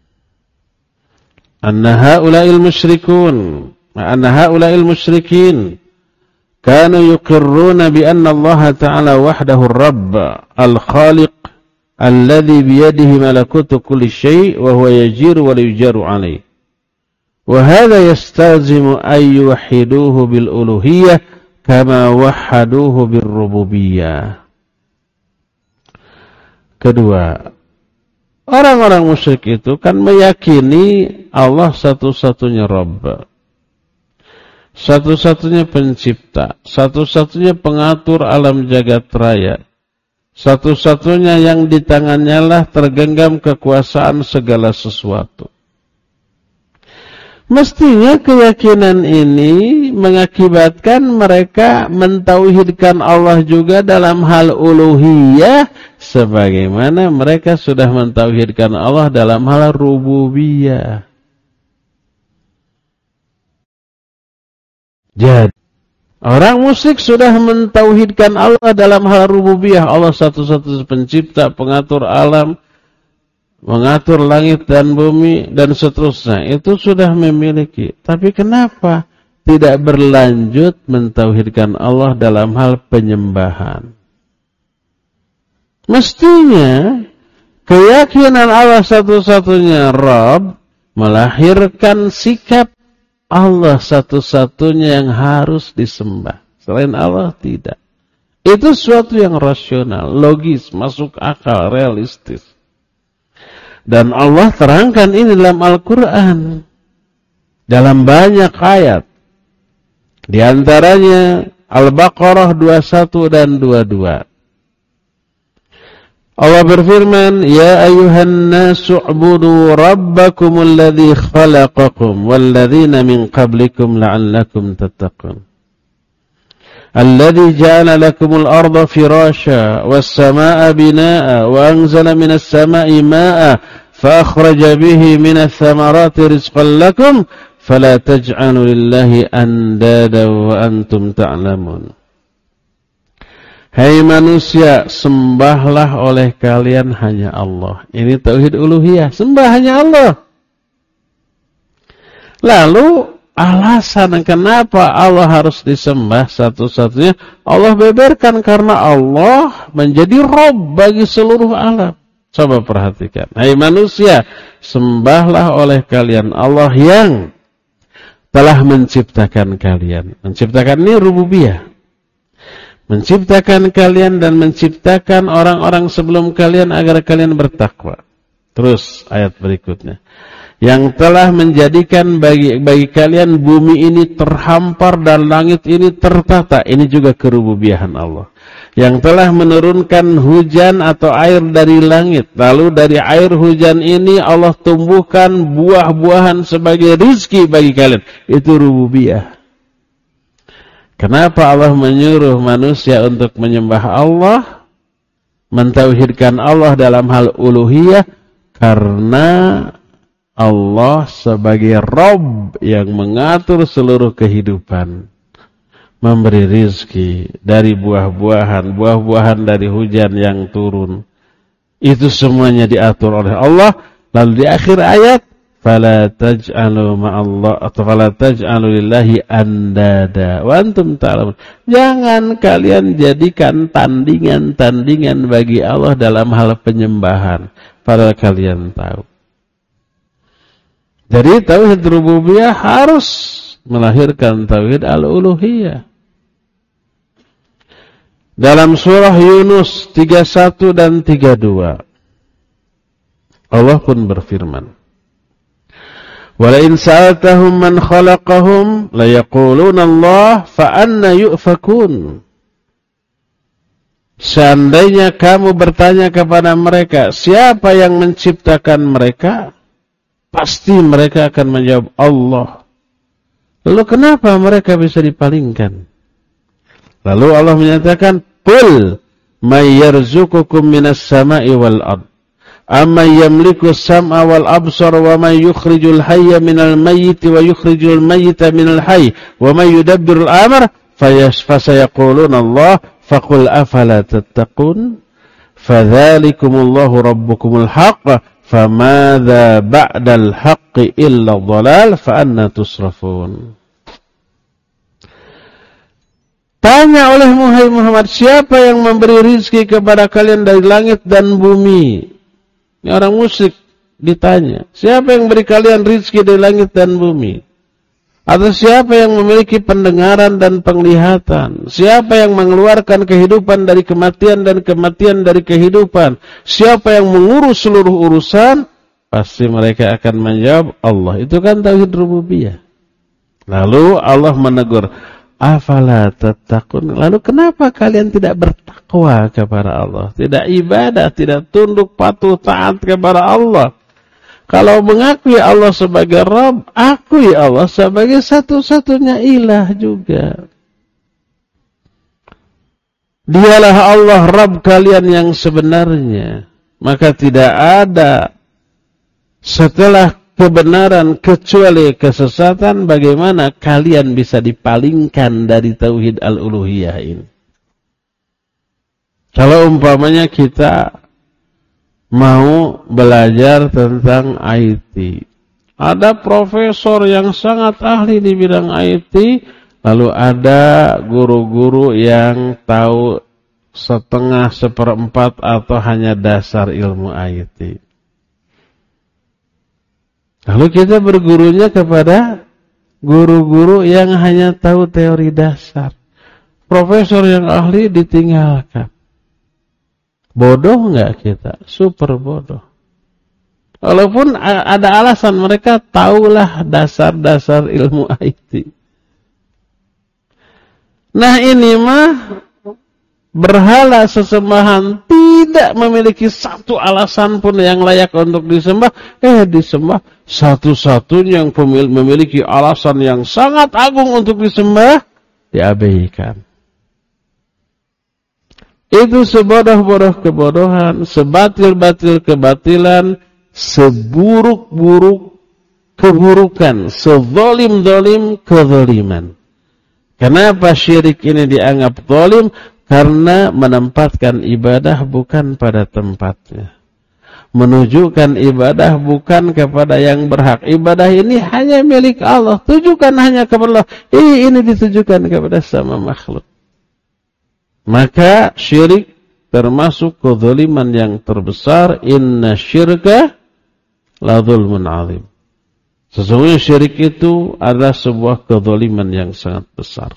anna haula'il musyrikin kanu yuqirruna bi anna Allah Ta'ala wahdahu ar-Rabb al-Khaliq alladhi biyadihi malakutu kulli syai' wa huwa yajiru wa la yujaru alayh. Wa hadha yastazimu an yuwahhiduhu bil uluhiyyah kama wahhaduhu bir rububiyyah. Kedua, orang-orang musyrik itu kan meyakini Allah satu-satunya Rabb, satu-satunya pencipta, satu-satunya pengatur alam jagat raya, satu-satunya yang di tangannya lah tergenggam kekuasaan segala sesuatu. Mestinya keyakinan ini mengakibatkan mereka mentauhidkan Allah juga dalam hal uluhiyah, sebagaimana mereka sudah mentauhidkan Allah dalam hal rububiyah. Jadi, orang musyrik sudah mentauhidkan Allah dalam hal rububiyah. Allah satu-satunya pencipta, pengatur alam, mengatur langit dan bumi, dan seterusnya. Itu sudah memiliki. Tapi kenapa tidak berlanjut mentauhidkan Allah dalam hal penyembahan? Mestinya keyakinan Allah satu-satunya Rabb melahirkan sikap Allah satu-satunya yang harus disembah. Selain Allah tidak. Itu sesuatu yang rasional, logis, masuk akal, realistis. Dan Allah terangkan ini dalam Al-Quran. Dalam banyak ayat. Di antaranya Al-Baqarah 21 dan 22. Allah berfirman, Ya ayuhan nasu u'budu rabbakumul ladzi khalaqakum walladzina min qablikum la'allakum tattaqun. Alladzi ja'ala lakumul arda firasha was samaa'a binaa'a wa anzala minas samaa'i maa'a fa akhraja bihi minas thamarati rizqan lakum fala taj'alu lillahi andada wa antum ta'lamun. Hai manusia, sembahlah oleh kalian hanya Allah. Ini tauhid uluhiyah, sembah hanya Allah. Lalu alasan kenapa Allah harus disembah satu-satunya, Allah beberkan karena Allah menjadi Rabb bagi seluruh alam. Coba perhatikan. Hai manusia, sembahlah oleh kalian Allah yang telah menciptakan kalian. Menciptakan ini rububiyah. Menciptakan kalian dan menciptakan orang-orang sebelum kalian agar kalian bertakwa. Terus ayat berikutnya. Yang telah menjadikan bagi kalian bumi ini terhampar dan langit ini tertata. Ini juga kerububiyahan Allah. Yang telah menurunkan hujan atau air dari langit. Lalu dari air hujan ini Allah tumbuhkan buah-buahan sebagai rizki bagi kalian. Itu rububiyah. Kenapa Allah menyuruh manusia untuk menyembah Allah? Mentauhidkan Allah dalam hal uluhiyah. Karena Allah sebagai Rabb yang mengatur seluruh kehidupan. Memberi rizki dari buah-buahan dari hujan yang turun. Itu semuanya diatur oleh Allah. Lalu di akhir ayat, fala taj'alu ma'allah atau fala taj'alu lillahi andada wa antum ta'lamun. Jangan kalian jadikan tandingan-tandingan bagi Allah dalam hal penyembahan, padahal kalian tahu. Jadi tauhid rububiyah harus melahirkan tauhid al-uluhiyah. Dalam surah Yunus 31 dan 32 Allah pun berfirman, وَلَئِنْ سَأَلْتَهُمْ مَنْ خَلَقَهُمْ لَيَقُولُونَ اللَّهُ فَأَنَّ يُؤْفَكُونَ. Seandainya kamu bertanya kepada mereka, siapa yang menciptakan mereka? Pasti mereka akan menjawab Allah. Lalu kenapa mereka bisa dipalingkan? Lalu Allah menyatakan, Qul may yarzuqukum minas sama'i wal ard. Amma yamliku sam'a wal absar wa man yukhrijul hayya minal mayyiti wa yukhrijul mayyita minal hayy wa man yudabbirul amr fasayaquluna Allah faqul afala tattaqun fadzalikumullahu rabbukumul haqq famadza ba'dal haqqi illa dhalal fa anna tusrafun. Tanya oleh Muhammad, siapa yang memberi rizki kepada kalian dari langit dan bumi? Ini orang musyrik ditanya, siapa yang beri kalian rizki dari langit dan bumi? Atau siapa yang memiliki pendengaran dan penglihatan? Siapa yang mengeluarkan kehidupan dari kematian dan kematian dari kehidupan? Siapa yang mengurus seluruh urusan? Pasti mereka akan menjawab Allah. Itu kan tauhid rububiyah. Lalu Allah menegur, afala tattaqun. Lalu kenapa kalian tidak bertakwa kepada Allah? Tidak ibadah, tidak tunduk patuh taat kepada Allah. Kalau mengakui Allah sebagai Rabb, akui Allah sebagai satu-satunya ilah juga. Dialah Allah Rabb kalian yang sebenarnya. Maka tidak ada setelah kebenaran kecuali kesesatan. Bagaimana kalian bisa dipalingkan dari tauhid al-uluhiyah ini? Kalau umpamanya kita mau belajar tentang IT, ada profesor yang sangat ahli di bidang IT, lalu ada guru-guru yang tahu setengah, seperempat atau hanya dasar ilmu IT. Lalu kita bergurunya kepada guru-guru yang hanya tahu teori dasar. profesor yang ahli ditinggalkan. Bodoh nggak kita? Super bodoh. Walaupun ada alasan, mereka tahulah dasar-dasar ilmu IT. Nah ini mah berhala sesembahan tidak memiliki satu alasan pun yang layak untuk disembah. Disembah satu-satunya yang memiliki alasan yang sangat agung untuk disembah, diabaikan. Itu sebodoh-bodoh kebodohan, sebatil-batil kebatilan, seburuk-buruk keburukan, sezalim-zalim kezaliman. Kenapa syirik ini dianggap zalim? Karena menempatkan ibadah bukan pada tempatnya. Menunjukkan ibadah bukan kepada yang berhak. Ibadah ini hanya milik Allah. Tujukan hanya kepada Allah. Ini ditujukan kepada sama makhluk. Maka syirik termasuk kezaliman yang terbesar. Inna syirka la zulmun azim. Sesungguhnya syirik itu adalah sebuah kezaliman yang sangat besar.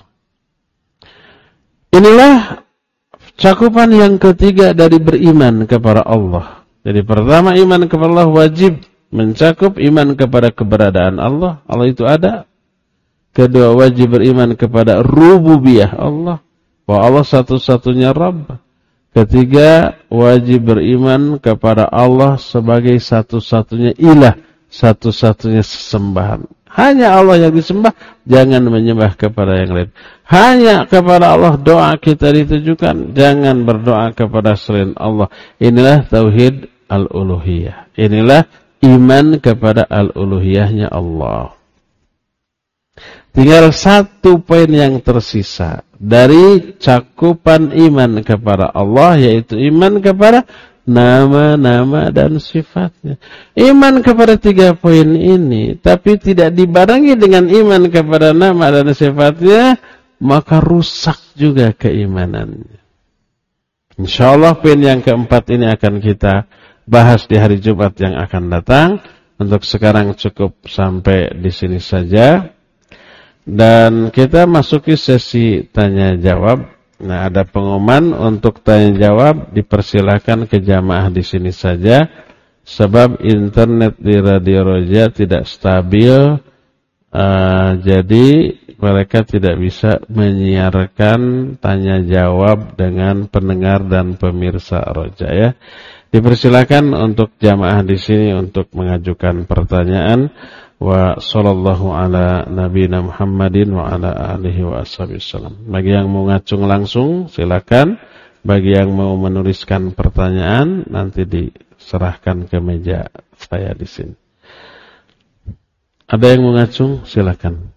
Inilah cakupan yang ketiga dari beriman kepada Allah. Jadi pertama, iman kepada Allah wajib mencakup iman kepada keberadaan Allah. Allah itu ada. Kedua, wajib beriman kepada rububiyah Allah. Bahwa Allah satu-satunya Rabb. Ketiga, wajib beriman kepada Allah sebagai satu-satunya ilah, satu-satunya sesembahan. Hanya Allah yang disembah, jangan menyembah kepada yang lain. Hanya kepada Allah doa kita ditujukan, jangan berdoa kepada selain Allah. Inilah tauhid al-uluhiyah. Inilah iman kepada al-uluhiyahnya Allah. Tinggal satu poin yang tersisa dari cakupan iman kepada Allah, yaitu iman kepada nama-nama dan sifatnya. Iman kepada 3 poin ini, tapi tidak dibarengi dengan iman kepada nama dan sifatnya, maka rusak juga keimanannya. InsyaAllah poin yang keempat ini akan kita bahas di hari Jumat yang akan datang. Untuk sekarang cukup sampai di sini saja. Dan kita masuki sesi tanya jawab. Nah, ada pengumuman untuk tanya jawab, dipersilakan ke jamaah di sini saja. Sebab internet di Radio Roja tidak stabil, jadi mereka tidak bisa menyiarkan tanya jawab dengan pendengar dan pemirsa Roja ya. Dipersilakan untuk jamaah di sini untuk mengajukan pertanyaan. Wa sallallahu ala nabiyina Muhammadin wa ala alihi wa ashabihi wasallam. Bagi yang mau ngacung langsung silakan. Bagi yang mau menuliskan pertanyaan nanti diserahkan ke meja saya di sini. Ada yang mau ngacung silakan.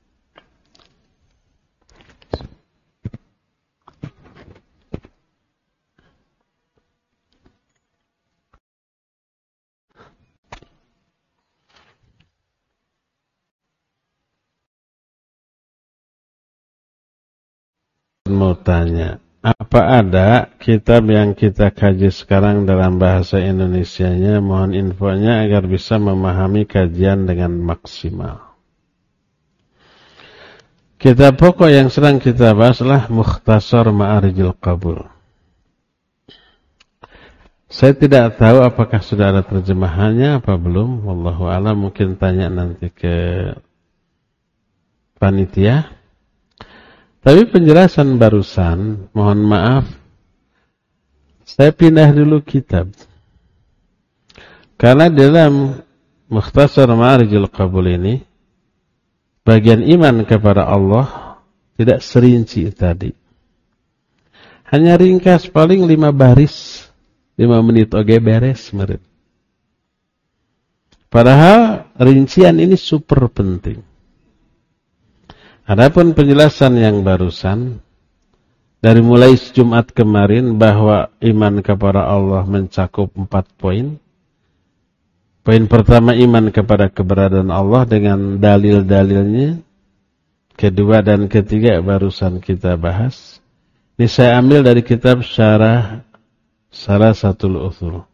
Mau tanya, apa ada kitab yang kita kaji sekarang dalam bahasa Indonesianya? Mohon infonya agar bisa memahami kajian dengan maksimal. Kitab pokok yang sedang kita bahaslah Mukhtasar Ma'arijil Qabul. Saya tidak tahu apakah sudah ada terjemahannya apa belum. Wallahu a'lam, mungkin tanya nanti ke panitia. Tapi penjelasan barusan, mohon maaf, saya pindah dulu kitab. Karena dalam Mukhtasar Ma'arijil Qabul ini, bagian iman kepada Allah tidak serinci tadi. Hanya ringkas, paling 5 baris, 5 menit oke beres, merit. Padahal rincian ini super penting. Adapun penjelasan yang barusan dari mulai Jumat kemarin bahwa iman kepada Allah mencakup 4 poin. Poin pertama, iman kepada keberadaan Allah dengan dalil-dalilnya. Kedua dan ketiga barusan kita bahas. Ini saya ambil dari kitab Syarah Salasatul Usul.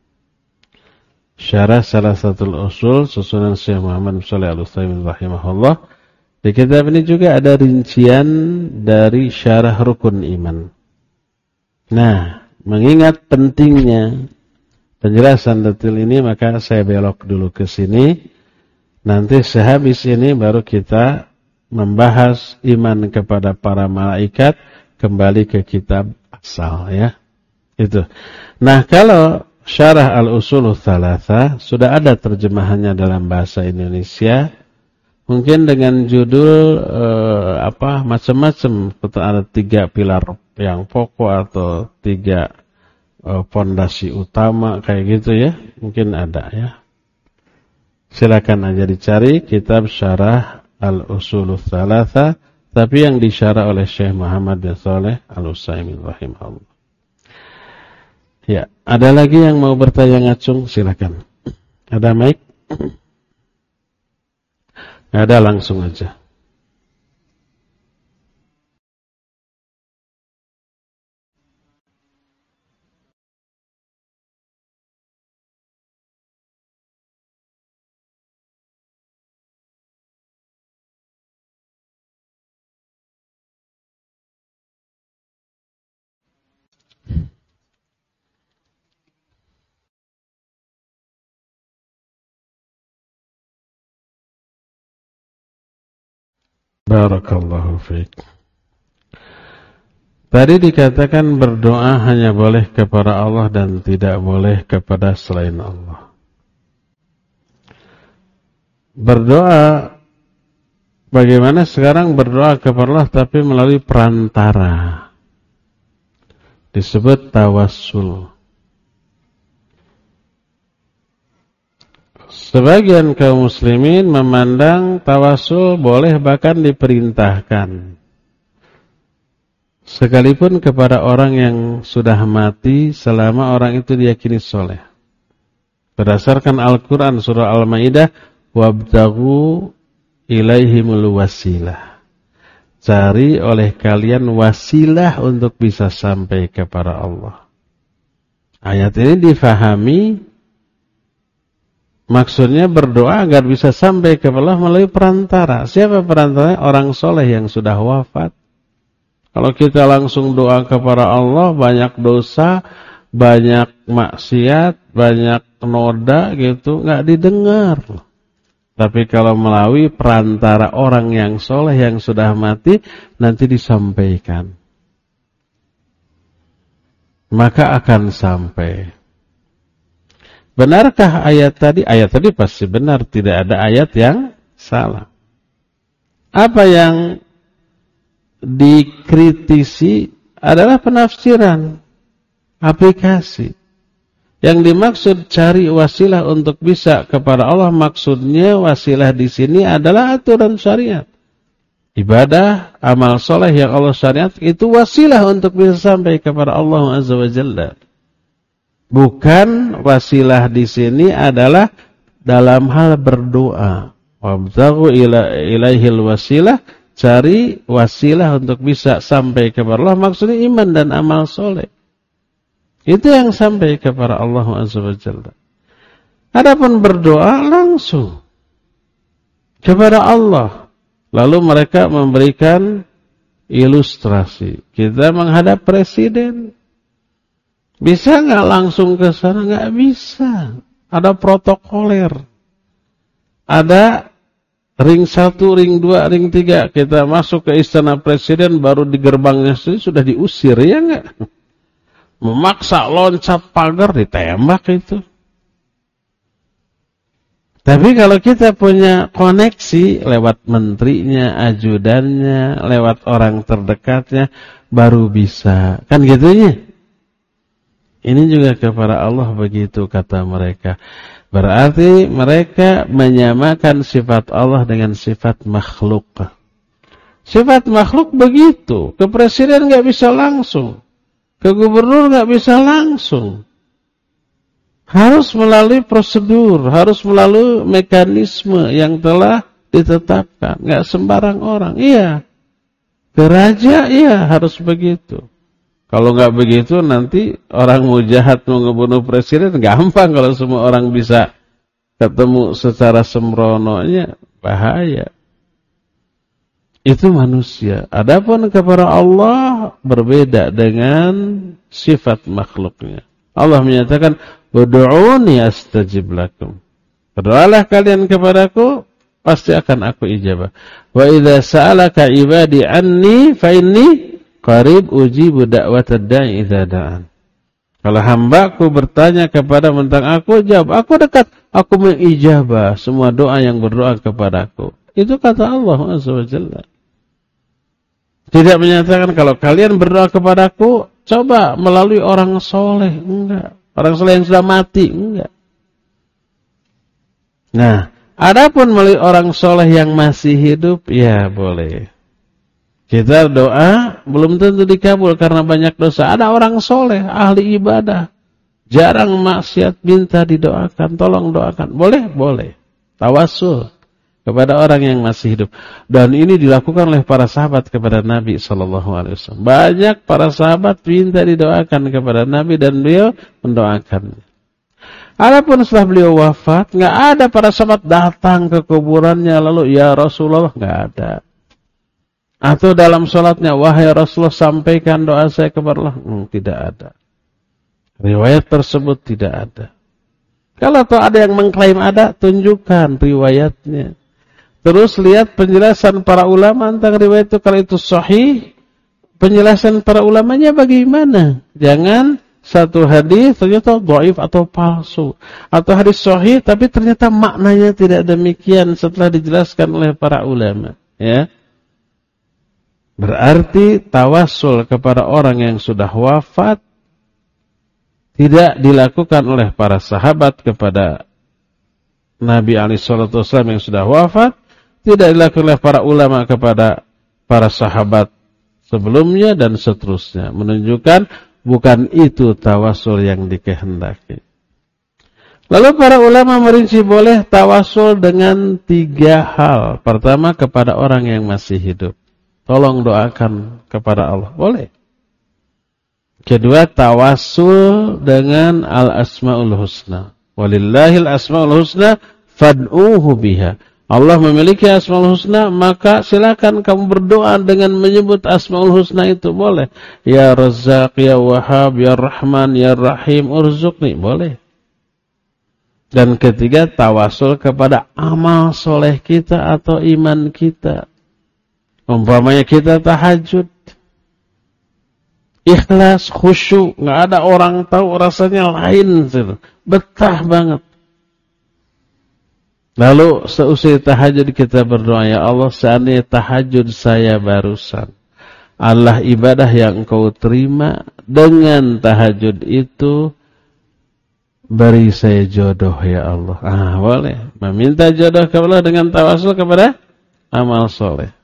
Syarah Salasatul Usul susunan Syekh Muhammad bin Shalih Al-Utsaimin rahimahullah. Di kitab ini juga ada rincian dari syarah rukun iman. Nah, mengingat pentingnya penjelasan detail ini, maka saya belok dulu ke sini. Nanti sehabis ini baru kita membahas iman kepada para malaikat, kembali ke kitab asal ya. Itu. Nah, kalau syarah al-usulul tsalatsa sudah ada terjemahannya dalam bahasa Indonesia. Mungkin dengan judul macam-macam, ada 3 pilar yang pokok atau 3 pondasi utama kayak gitu ya. Mungkin ada ya. Silakan aja dicari kitab syarah al-usulul tsalatsa, tapi yang disyarah oleh Syekh Muhammad bin Shalih Al-Utsaimin rahimahullah. Ya, ada lagi yang mau bertanya ngacung? Silakan. Ada mic? Ada, langsung aja. Barakallahu fiik. Tadi dikatakan berdoa hanya boleh kepada Allah dan tidak boleh kepada selain Allah. Berdoa, bagaimana sekarang berdoa kepada Allah tapi melalui perantara, disebut tawassul. Sebagian kaum muslimin memandang tawassul boleh, bahkan diperintahkan, sekalipun kepada orang yang sudah mati selama orang itu diyakini soleh. Berdasarkan Al-Quran surah Al-Ma'idah, wabtaghu ilaihimul wasilah. Cari oleh kalian wasilah untuk bisa sampai kepada Allah. Ayat ini difahami maksudnya berdoa agar bisa sampai kepada Allah melalui perantara. Siapa perantaranya? Orang soleh yang sudah wafat. Kalau kita langsung doa kepada Allah, banyak dosa, banyak maksiat, banyak noda gitu, nggak didengar. Tapi kalau melalui perantara orang yang soleh yang sudah mati, nanti disampaikan, maka akan sampai. Benarkah ayat tadi? Ayat tadi pasti benar, tidak ada ayat yang salah. Apa yang dikritisi adalah penafsiran, aplikasi. Yang dimaksud cari wasilah untuk bisa kepada Allah, maksudnya wasilah di sini adalah aturan syariat. Ibadah, amal soleh yang Allah syariat itu wasilah untuk bisa sampai kepada Allah Azza wa Jalla. Bukan wasilah di sini adalah dalam hal berdoa. Wabtaghu ilaihil wasilah, cari wasilah untuk bisa sampai kepada Allah, maksudnya iman dan amal soleh. Itu yang sampai kepada Allah Azza wa Jalla. Adapun berdoa langsung kepada Allah. Lalu mereka memberikan ilustrasi. Kita menghadap presiden. Bisa nggak langsung ke sana? Nggak bisa. Ada protokoler. Ada ring 1, ring 2, ring 3. Kita masuk ke istana presiden, baru di gerbangnya sudah diusir, ya nggak? Memaksa loncat pagar, ditembak itu. Tapi kalau kita punya koneksi lewat menterinya, ajudannya, lewat orang terdekatnya, baru bisa. Kan gitunya. Ini juga kepada Allah begitu kata mereka. Berarti mereka menyamakan sifat Allah dengan sifat makhluk. Sifat makhluk begitu. Ke presiden nggak bisa langsung. Ke gubernur nggak bisa langsung. Harus melalui prosedur, harus melalui mekanisme yang telah ditetapkan. Nggak sembarang orang. Iya. Ke raja, iya harus begitu. Kalau nggak begitu nanti orang mau jahat mau ngebunuh presiden gampang. Kalau semua orang bisa ketemu secara sembrononya, bahaya. Itu manusia. Adapun kepada Allah berbeda dengan sifat makhluknya. Allah menyatakan, "Ud'uuni astajib lakum." Berdoalah kalian kepadaku, pasti akan aku ijabah. Wa idza sa'alaka 'ibadi anni fa inni qarib ujibu da'watad da'i idza da'an. Kalau hambaku bertanya kepada tentang aku, jawab, aku dekat, aku mengijabah semua doa yang berdoa kepadaku. Itu kata Allah SWT. Tidak menyatakan kalau kalian berdoa kepadaku, coba melalui orang soleh. Enggak. Orang soleh yang sudah mati. Enggak. Nah, adapun melalui orang soleh yang masih hidup, ya boleh. Kita doa belum tentu dikabul karena banyak dosa. Ada orang soleh, ahli ibadah. Jarang maksiat, minta didoakan. Tolong doakan. Boleh? Boleh. Tawassul kepada orang yang masih hidup. Dan ini dilakukan oleh para sahabat kepada Nabi SAW. Banyak para sahabat minta didoakan kepada Nabi dan beliau mendoakannya. Adapun setelah beliau wafat, nggak ada para sahabat datang ke kuburannya lalu ya Rasulullah, nggak ada. Atau dalam sholatnya, wahai Rasulullah sampaikan doa saya kepada Allah, tidak ada. Riwayat tersebut tidak ada. Kalau ada yang mengklaim ada, tunjukkan riwayatnya. Terus lihat penjelasan para ulama tentang riwayat itu. Kalau itu sahih, penjelasan para ulamanya bagaimana? Jangan satu hadis ternyata dhaif atau palsu, atau hadis sahih tapi ternyata maknanya tidak demikian setelah dijelaskan oleh para ulama. Ya, berarti tawassul kepada orang yang sudah wafat tidak dilakukan oleh para sahabat kepada Nabi SAW yang sudah wafat, tidak dilakukan oleh para ulama kepada para sahabat sebelumnya dan seterusnya, menunjukkan bukan itu tawassul yang dikehendaki. Lalu para ulama merinci boleh tawassul dengan 3 hal. Pertama, kepada orang yang masih hidup. Tolong doakan kepada Allah. Boleh. Kedua, tawassul dengan al-asma'ul husna. Walillahil asma'ul husna fad'uhu biha. Allah memiliki asma'ul husna, maka silakan kamu berdoa dengan menyebut asma'ul husna itu. Boleh. Ya Razzaq, Ya Wahhab, Ya Rahman, Ya Rahim, urzuqni. Boleh. Dan ketiga, tawasul kepada amal soleh kita atau iman kita. Umpamanya kita tahajud, ikhlas, khusyuk, nggak ada orang tahu, rasanya lain, betah banget. Lalu seusai tahajud kita berdoa, ya Allah, seandainya tahajud saya barusan adalah ibadah yang Engkau terima, dengan tahajud itu beri saya jodoh ya Allah. Boleh meminta jodoh kepada Allah dengan tawasul kepada amal soleh.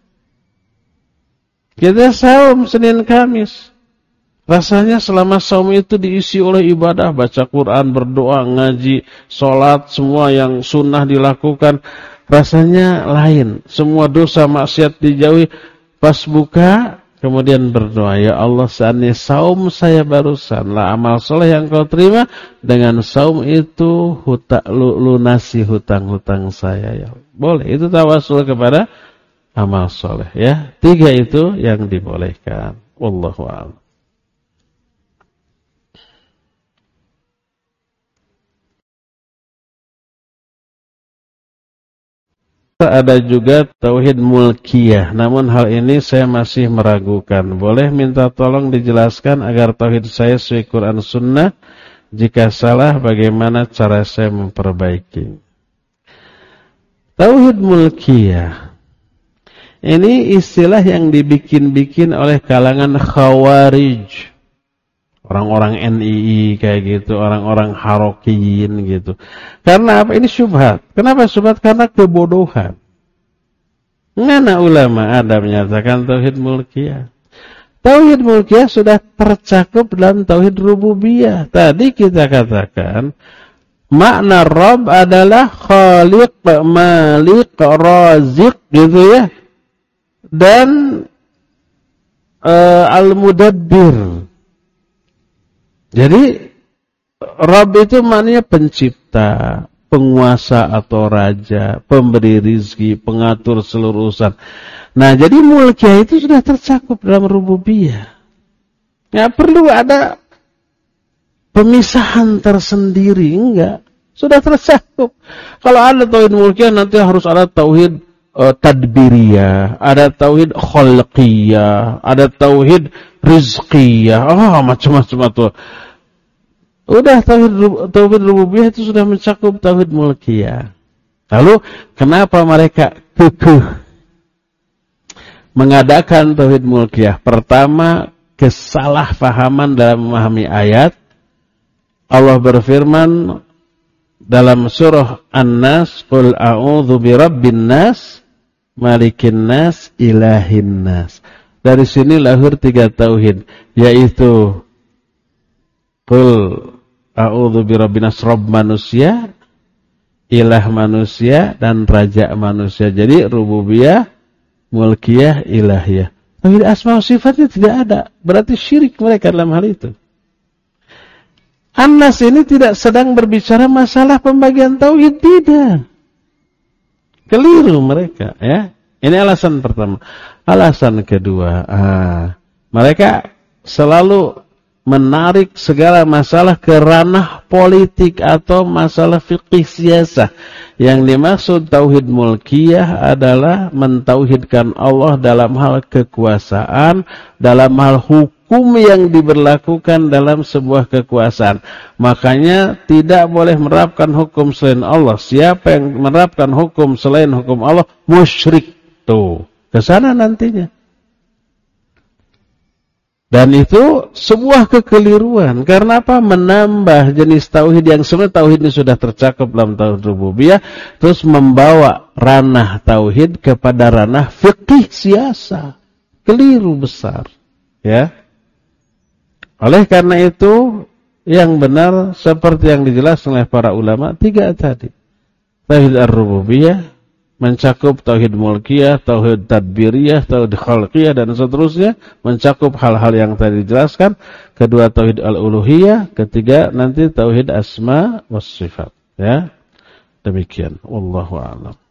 Kita saum Senin Kamis, rasanya selama saum itu diisi oleh ibadah, baca Quran, berdoa, ngaji, sholat, semua yang sunnah dilakukan. Rasanya lain. Semua dosa maksiat dijauhi. Pas buka, kemudian berdoa, ya Allah, seandainya saum saya barusan lah amal soleh yang Kau terima, dengan saum itu lunasi hutang-hutang saya. Ya, boleh. Itu tawasul kepada amal soleh. Ya, 3 itu yang dibolehkan. Wallahu a'lam. Ada juga tauhid mulkiyah, namun hal ini saya masih meragukan. Boleh minta tolong dijelaskan agar tauhid saya sesuai Quran Sunnah. Jika salah, bagaimana cara saya memperbaiki? Tauhid mulkiyah ini istilah yang dibikin-bikin oleh kalangan khawarij, orang-orang NII kayak gitu, orang-orang harokiyin gitu. Karena apa? Ini syubhat. Kenapa syubhat? Karena kebodohan. Mana ulama ada menyatakan tauhid mulkiyah. Tauhid mulkiyah sudah tercakup dalam tauhid rububiyah. Tadi kita katakan makna Rabb adalah Khaliq, Malik, Razik gitu ya. Dan Al-Mudabbir. Jadi Rabb itu maknanya pencipta, penguasa atau raja, pemberi rizki, pengatur seluruh urusan. Nah, jadi mulkiyah itu sudah tercakup dalam rububiyah. Nggak perlu ada pemisahan tersendiri, enggak. Sudah tercakup. Kalau ada tauhid mulkiyah, nanti harus ada tauhid tadbiriyah, ada tauhid khalqiyah, ada tauhid rizqiyah, macam-macam itu. Udah tauhid rububiyah itu sudah mencakup tauhid mulkiyah. Lalu kenapa mereka kekeh mengadakan tauhid mulkiyah? Pertama, kesalahpahaman dalam memahami ayat. Allah berfirman dalam surah An-Nas, "Qul a'udzu birabbin nas, malikin nas, ilahin nas." Dari sini lahir 3 tauhid, yaitu Qul a'udzu birabbin nas, Rabb manusia, ilah manusia, dan raja manusia. Jadi rububiyah, mulkiyah, ilahiyah. Tauhid asma wa sifatnya tidak ada. Berarti syirik mereka dalam hal itu. An-Nas ini tidak sedang berbicara masalah pembagian tauhid, tidak. Keliru mereka, ya. Ini alasan pertama. Alasan kedua, mereka selalu menarik segala masalah ke ranah politik atau masalah fikih siasah. Yang dimaksud tauhid mulkiyah adalah mentauhidkan Allah dalam hal kekuasaan, dalam hal hukum yang diberlakukan dalam sebuah kekuasaan. Makanya tidak boleh menerapkan hukum selain Allah. Siapa yang menerapkan hukum selain hukum Allah, musyrik. Tuh, ke sana nantinya. Dan itu sebuah kekeliruan. Karena apa? Menambah jenis tauhid yang sebenarnya tauhid ini sudah tercakup dalam tauhid rububiyah, terus membawa ranah tauhid kepada ranah fikih siasa. Keliru besar, ya. Oleh karena itu, yang benar seperti yang dijelaskan oleh para ulama 3 tadi. Tauhid ar-rububiyah mencakup tauhid mulkiyah, tauhid tadbiriyah, tauhid khalqiyah, dan seterusnya, mencakup hal-hal yang tadi dijelaskan. Kedua, tauhid al-uluhiyah. Ketiga, nanti tauhid asma was sifat, ya. Demikian, wallahu a'lam.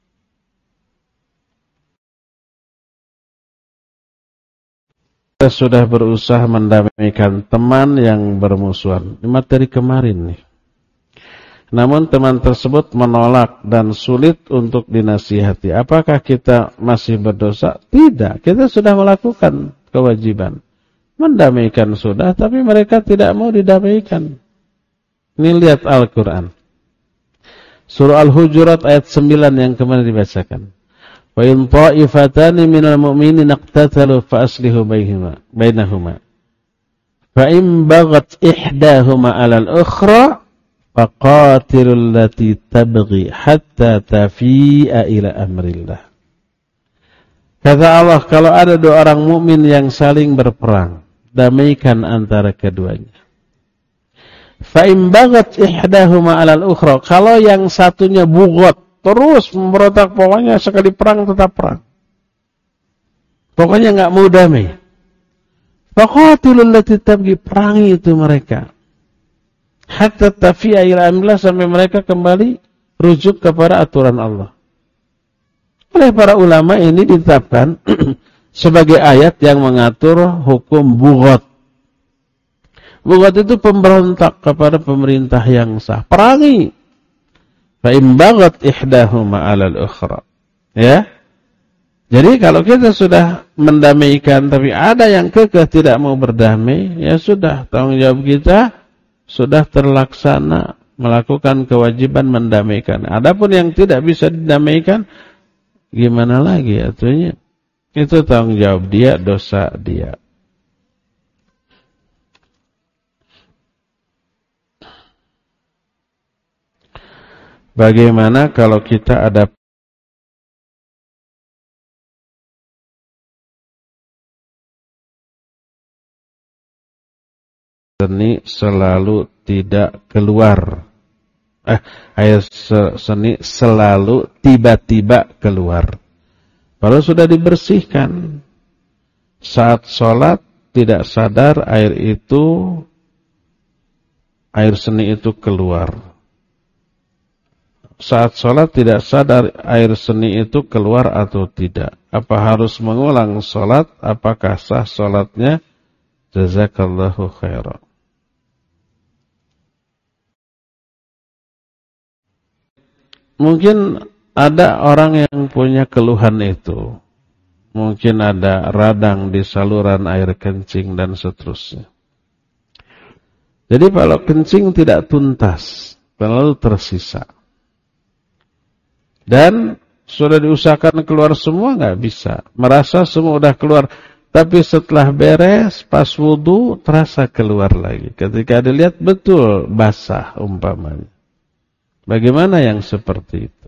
Kita sudah berusaha mendamaikan teman yang bermusuhan. Ini materi kemarin nih. Namun teman tersebut menolak dan sulit untuk dinasihati. Apakah kita masih berdosa? Tidak. Kita sudah melakukan kewajiban. Mendamaikan sudah, tapi mereka tidak mau didamaikan. Ini lihat Al-Quran. Surah Al-Hujurat ayat 9 yang kemarin dibacakan. Wa in ta'ifatani minal mu'minina iqtatalu fa aslihu bainahuma. Fa in baghat ihdahuma 'alal ukhra faqatilul lati tabghi hatta tafi'a ila amrillah. Kata Allah, kalau ada 2 orang mukmin yang saling berperang, damaikan antara keduanya. Fa in baghat ihdahuma 'alal ukhra, kalau yang satunya bugot, terus memberontak, pokoknya sekali perang tetap perang, pokoknya enggak mau damai, faqatilul lati tabghi, perangi itu mereka. Hatta tafi'a ila amrillah, sampai mereka kembali rujuk kepada aturan Allah. Oleh para ulama ini ditetapkan sebagai ayat yang mengatur hukum bughat. Bughat itu pemberontak kepada pemerintah yang sah. Perangi. Fa in baghat ihdahuma 'alal ukhra. Ya. Jadi kalau kita sudah mendamaikan tapi ada yang kekeh tidak mau berdamai, ya sudah, tanggung jawab kita sudah terlaksana, melakukan kewajiban mendamaikan. Adapun yang tidak bisa didamaikan, gimana lagi artinya? Itu tanggung jawab dia, dosa dia. Bagaimana kalau kita ada seni selalu tidak keluar. Air seni selalu tiba-tiba keluar. Padahal sudah dibersihkan. Saat sholat tidak sadar air seni itu keluar. saat sholat tidak sadar air seni itu keluar atau tidak? Apa harus mengulang sholat? Apakah sah sholatnya? Jazakallahu khairan. Mungkin ada orang yang punya keluhan itu. Mungkin ada radang di saluran air kencing dan seterusnya. Jadi kalau kencing tidak tuntas, lalu tersisa. Dan sudah diusahakan keluar semua, nggak bisa. Merasa semua udah keluar. Tapi setelah beres, pas wudu, terasa keluar lagi. Ketika dilihat, betul basah umpamanya. Bagaimana yang seperti itu?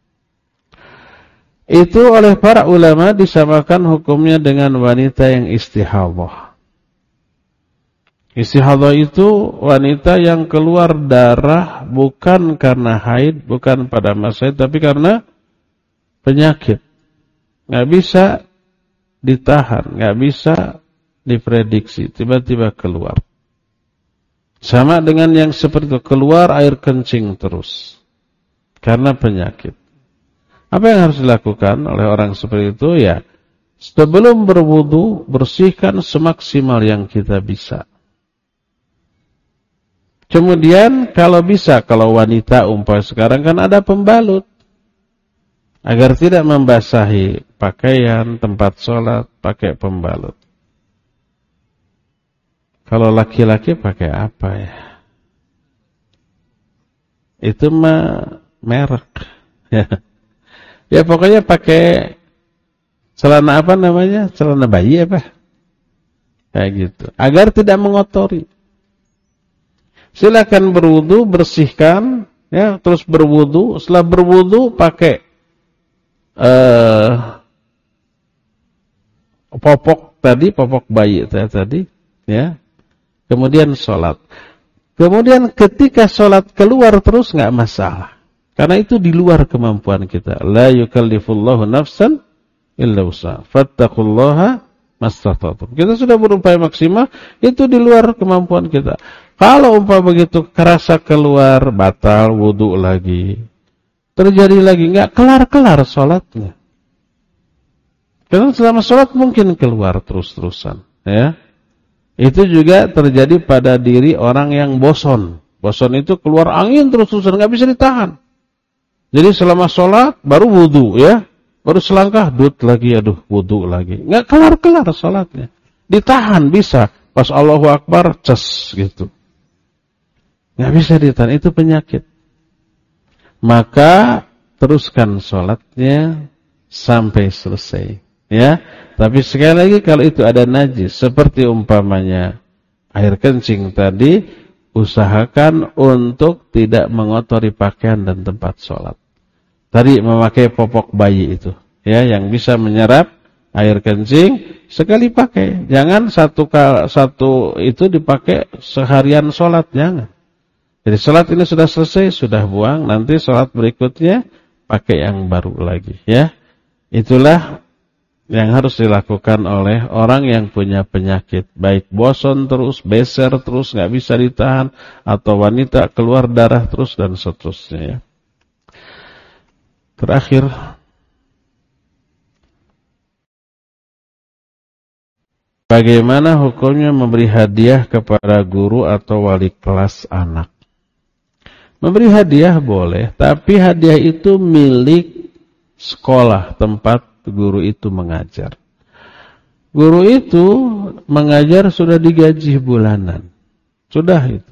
Itu oleh para ulama disamakan hukumnya dengan wanita yang istihadah. Istihadah itu wanita yang keluar darah bukan karena haid, bukan pada masa haid, tapi karena penyakit. Nggak bisa ditahan, nggak bisa diprediksi, tiba-tiba keluar. Sama dengan yang seperti itu, keluar air kencing terus karena penyakit. Apa yang harus dilakukan oleh orang seperti itu? Ya, sebelum berwudu, bersihkan semaksimal yang kita bisa. Kemudian kalau bisa, kalau wanita umpamanya sekarang kan ada pembalut. Agar tidak membasahi pakaian, tempat sholat, pakai pembalut. Kalau laki-laki pakai apa ya? Itu mah merek. Ya pokoknya pakai celana apa namanya? Celana bayi apa? Kayak gitu. Agar tidak mengotori. Silakan berwudu, bersihkan, ya, terus berwudu. Setelah berwudu pakai popok tadi, popok bayi tadi, ya. Kemudian sholat. Kemudian ketika sholat keluar terus nggak masalah, karena itu di luar kemampuan kita. La yukallifullahu nafsan illa wus'aha. Fattaqullaha mastata'tum. Kita sudah berupaya maksimal, itu di luar kemampuan kita. Kalau umpama begitu kerasa keluar, batal wudu lagi. Terjadi lagi, enggak kelar-kelar sholatnya. Karena selama sholat mungkin keluar terus-terusan. Ya. Itu juga terjadi pada diri orang yang boson. Boson itu keluar angin terus-terusan, enggak bisa ditahan. Jadi selama sholat baru wudu, ya. Baru selangkah, dut lagi, aduh, wudu lagi. Enggak kelar-kelar sholatnya. Ditahan bisa. Pas Allahu Akbar, ces gitu. Nggak bisa ditahan, itu penyakit. Maka teruskan sholatnya sampai selesai. Ya, tapi sekali lagi kalau itu ada najis, seperti umpamanya air kencing tadi, usahakan untuk tidak mengotori pakaian dan tempat sholat. Tadi memakai popok bayi itu, ya, yang bisa menyerap air kencing, sekali pakai. Jangan satu itu dipakai seharian sholat, jangan. Jadi sholat ini sudah selesai, sudah buang, nanti sholat berikutnya pakai yang baru lagi, ya. Itulah yang harus dilakukan oleh orang yang punya penyakit, baik boson terus, beser terus, nggak bisa ditahan, atau wanita keluar darah terus dan seterusnya, ya. Terakhir, bagaimana hukumnya memberi hadiah kepada guru atau wali kelas anak? Memberi hadiah boleh, tapi hadiah itu milik sekolah tempat guru itu mengajar. Guru itu mengajar sudah digaji bulanan. Sudah itu.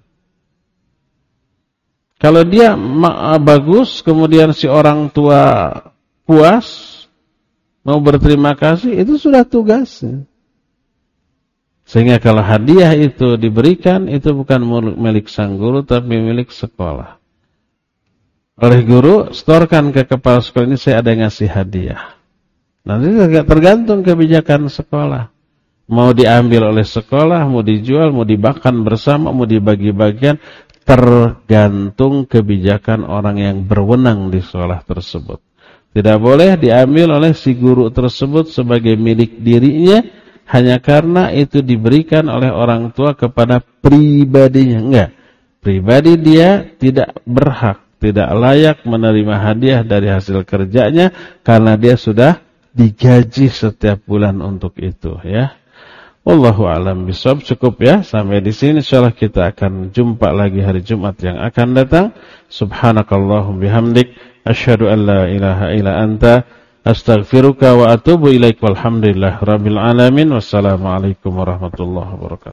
Kalau dia bagus, kemudian si orang tua puas, mau berterima kasih, itu sudah tugasnya. Sehingga kalau hadiah itu diberikan, itu bukan milik sang guru, tapi milik sekolah. Oleh guru, setorkan ke kepala sekolah, ini saya ada yang ngasih hadiah. Nanti tergantung kebijakan sekolah. Mau diambil oleh sekolah, mau dijual, mau dimakan bersama, mau dibagi-bagian, tergantung kebijakan orang yang berwenang di sekolah tersebut. Tidak boleh diambil oleh si guru tersebut sebagai milik dirinya, hanya karena itu diberikan oleh orang tua kepada pribadinya. Enggak. Pribadi dia tidak berhak, tidak layak menerima hadiah dari hasil kerjanya karena dia sudah digaji setiap bulan untuk itu, ya. Wallahu a'lam bishawab. Cukup ya sampai di sini. Insyaallah kita akan jumpa lagi hari Jumat yang akan datang. Subhanakallahum bihamdik asyhadu an la ilaha illa anta astaghfiruka wa atubu ilaik. Walhamdulillah rabbil alamin. Wassalamualaikum warahmatullahi wabarakatuh.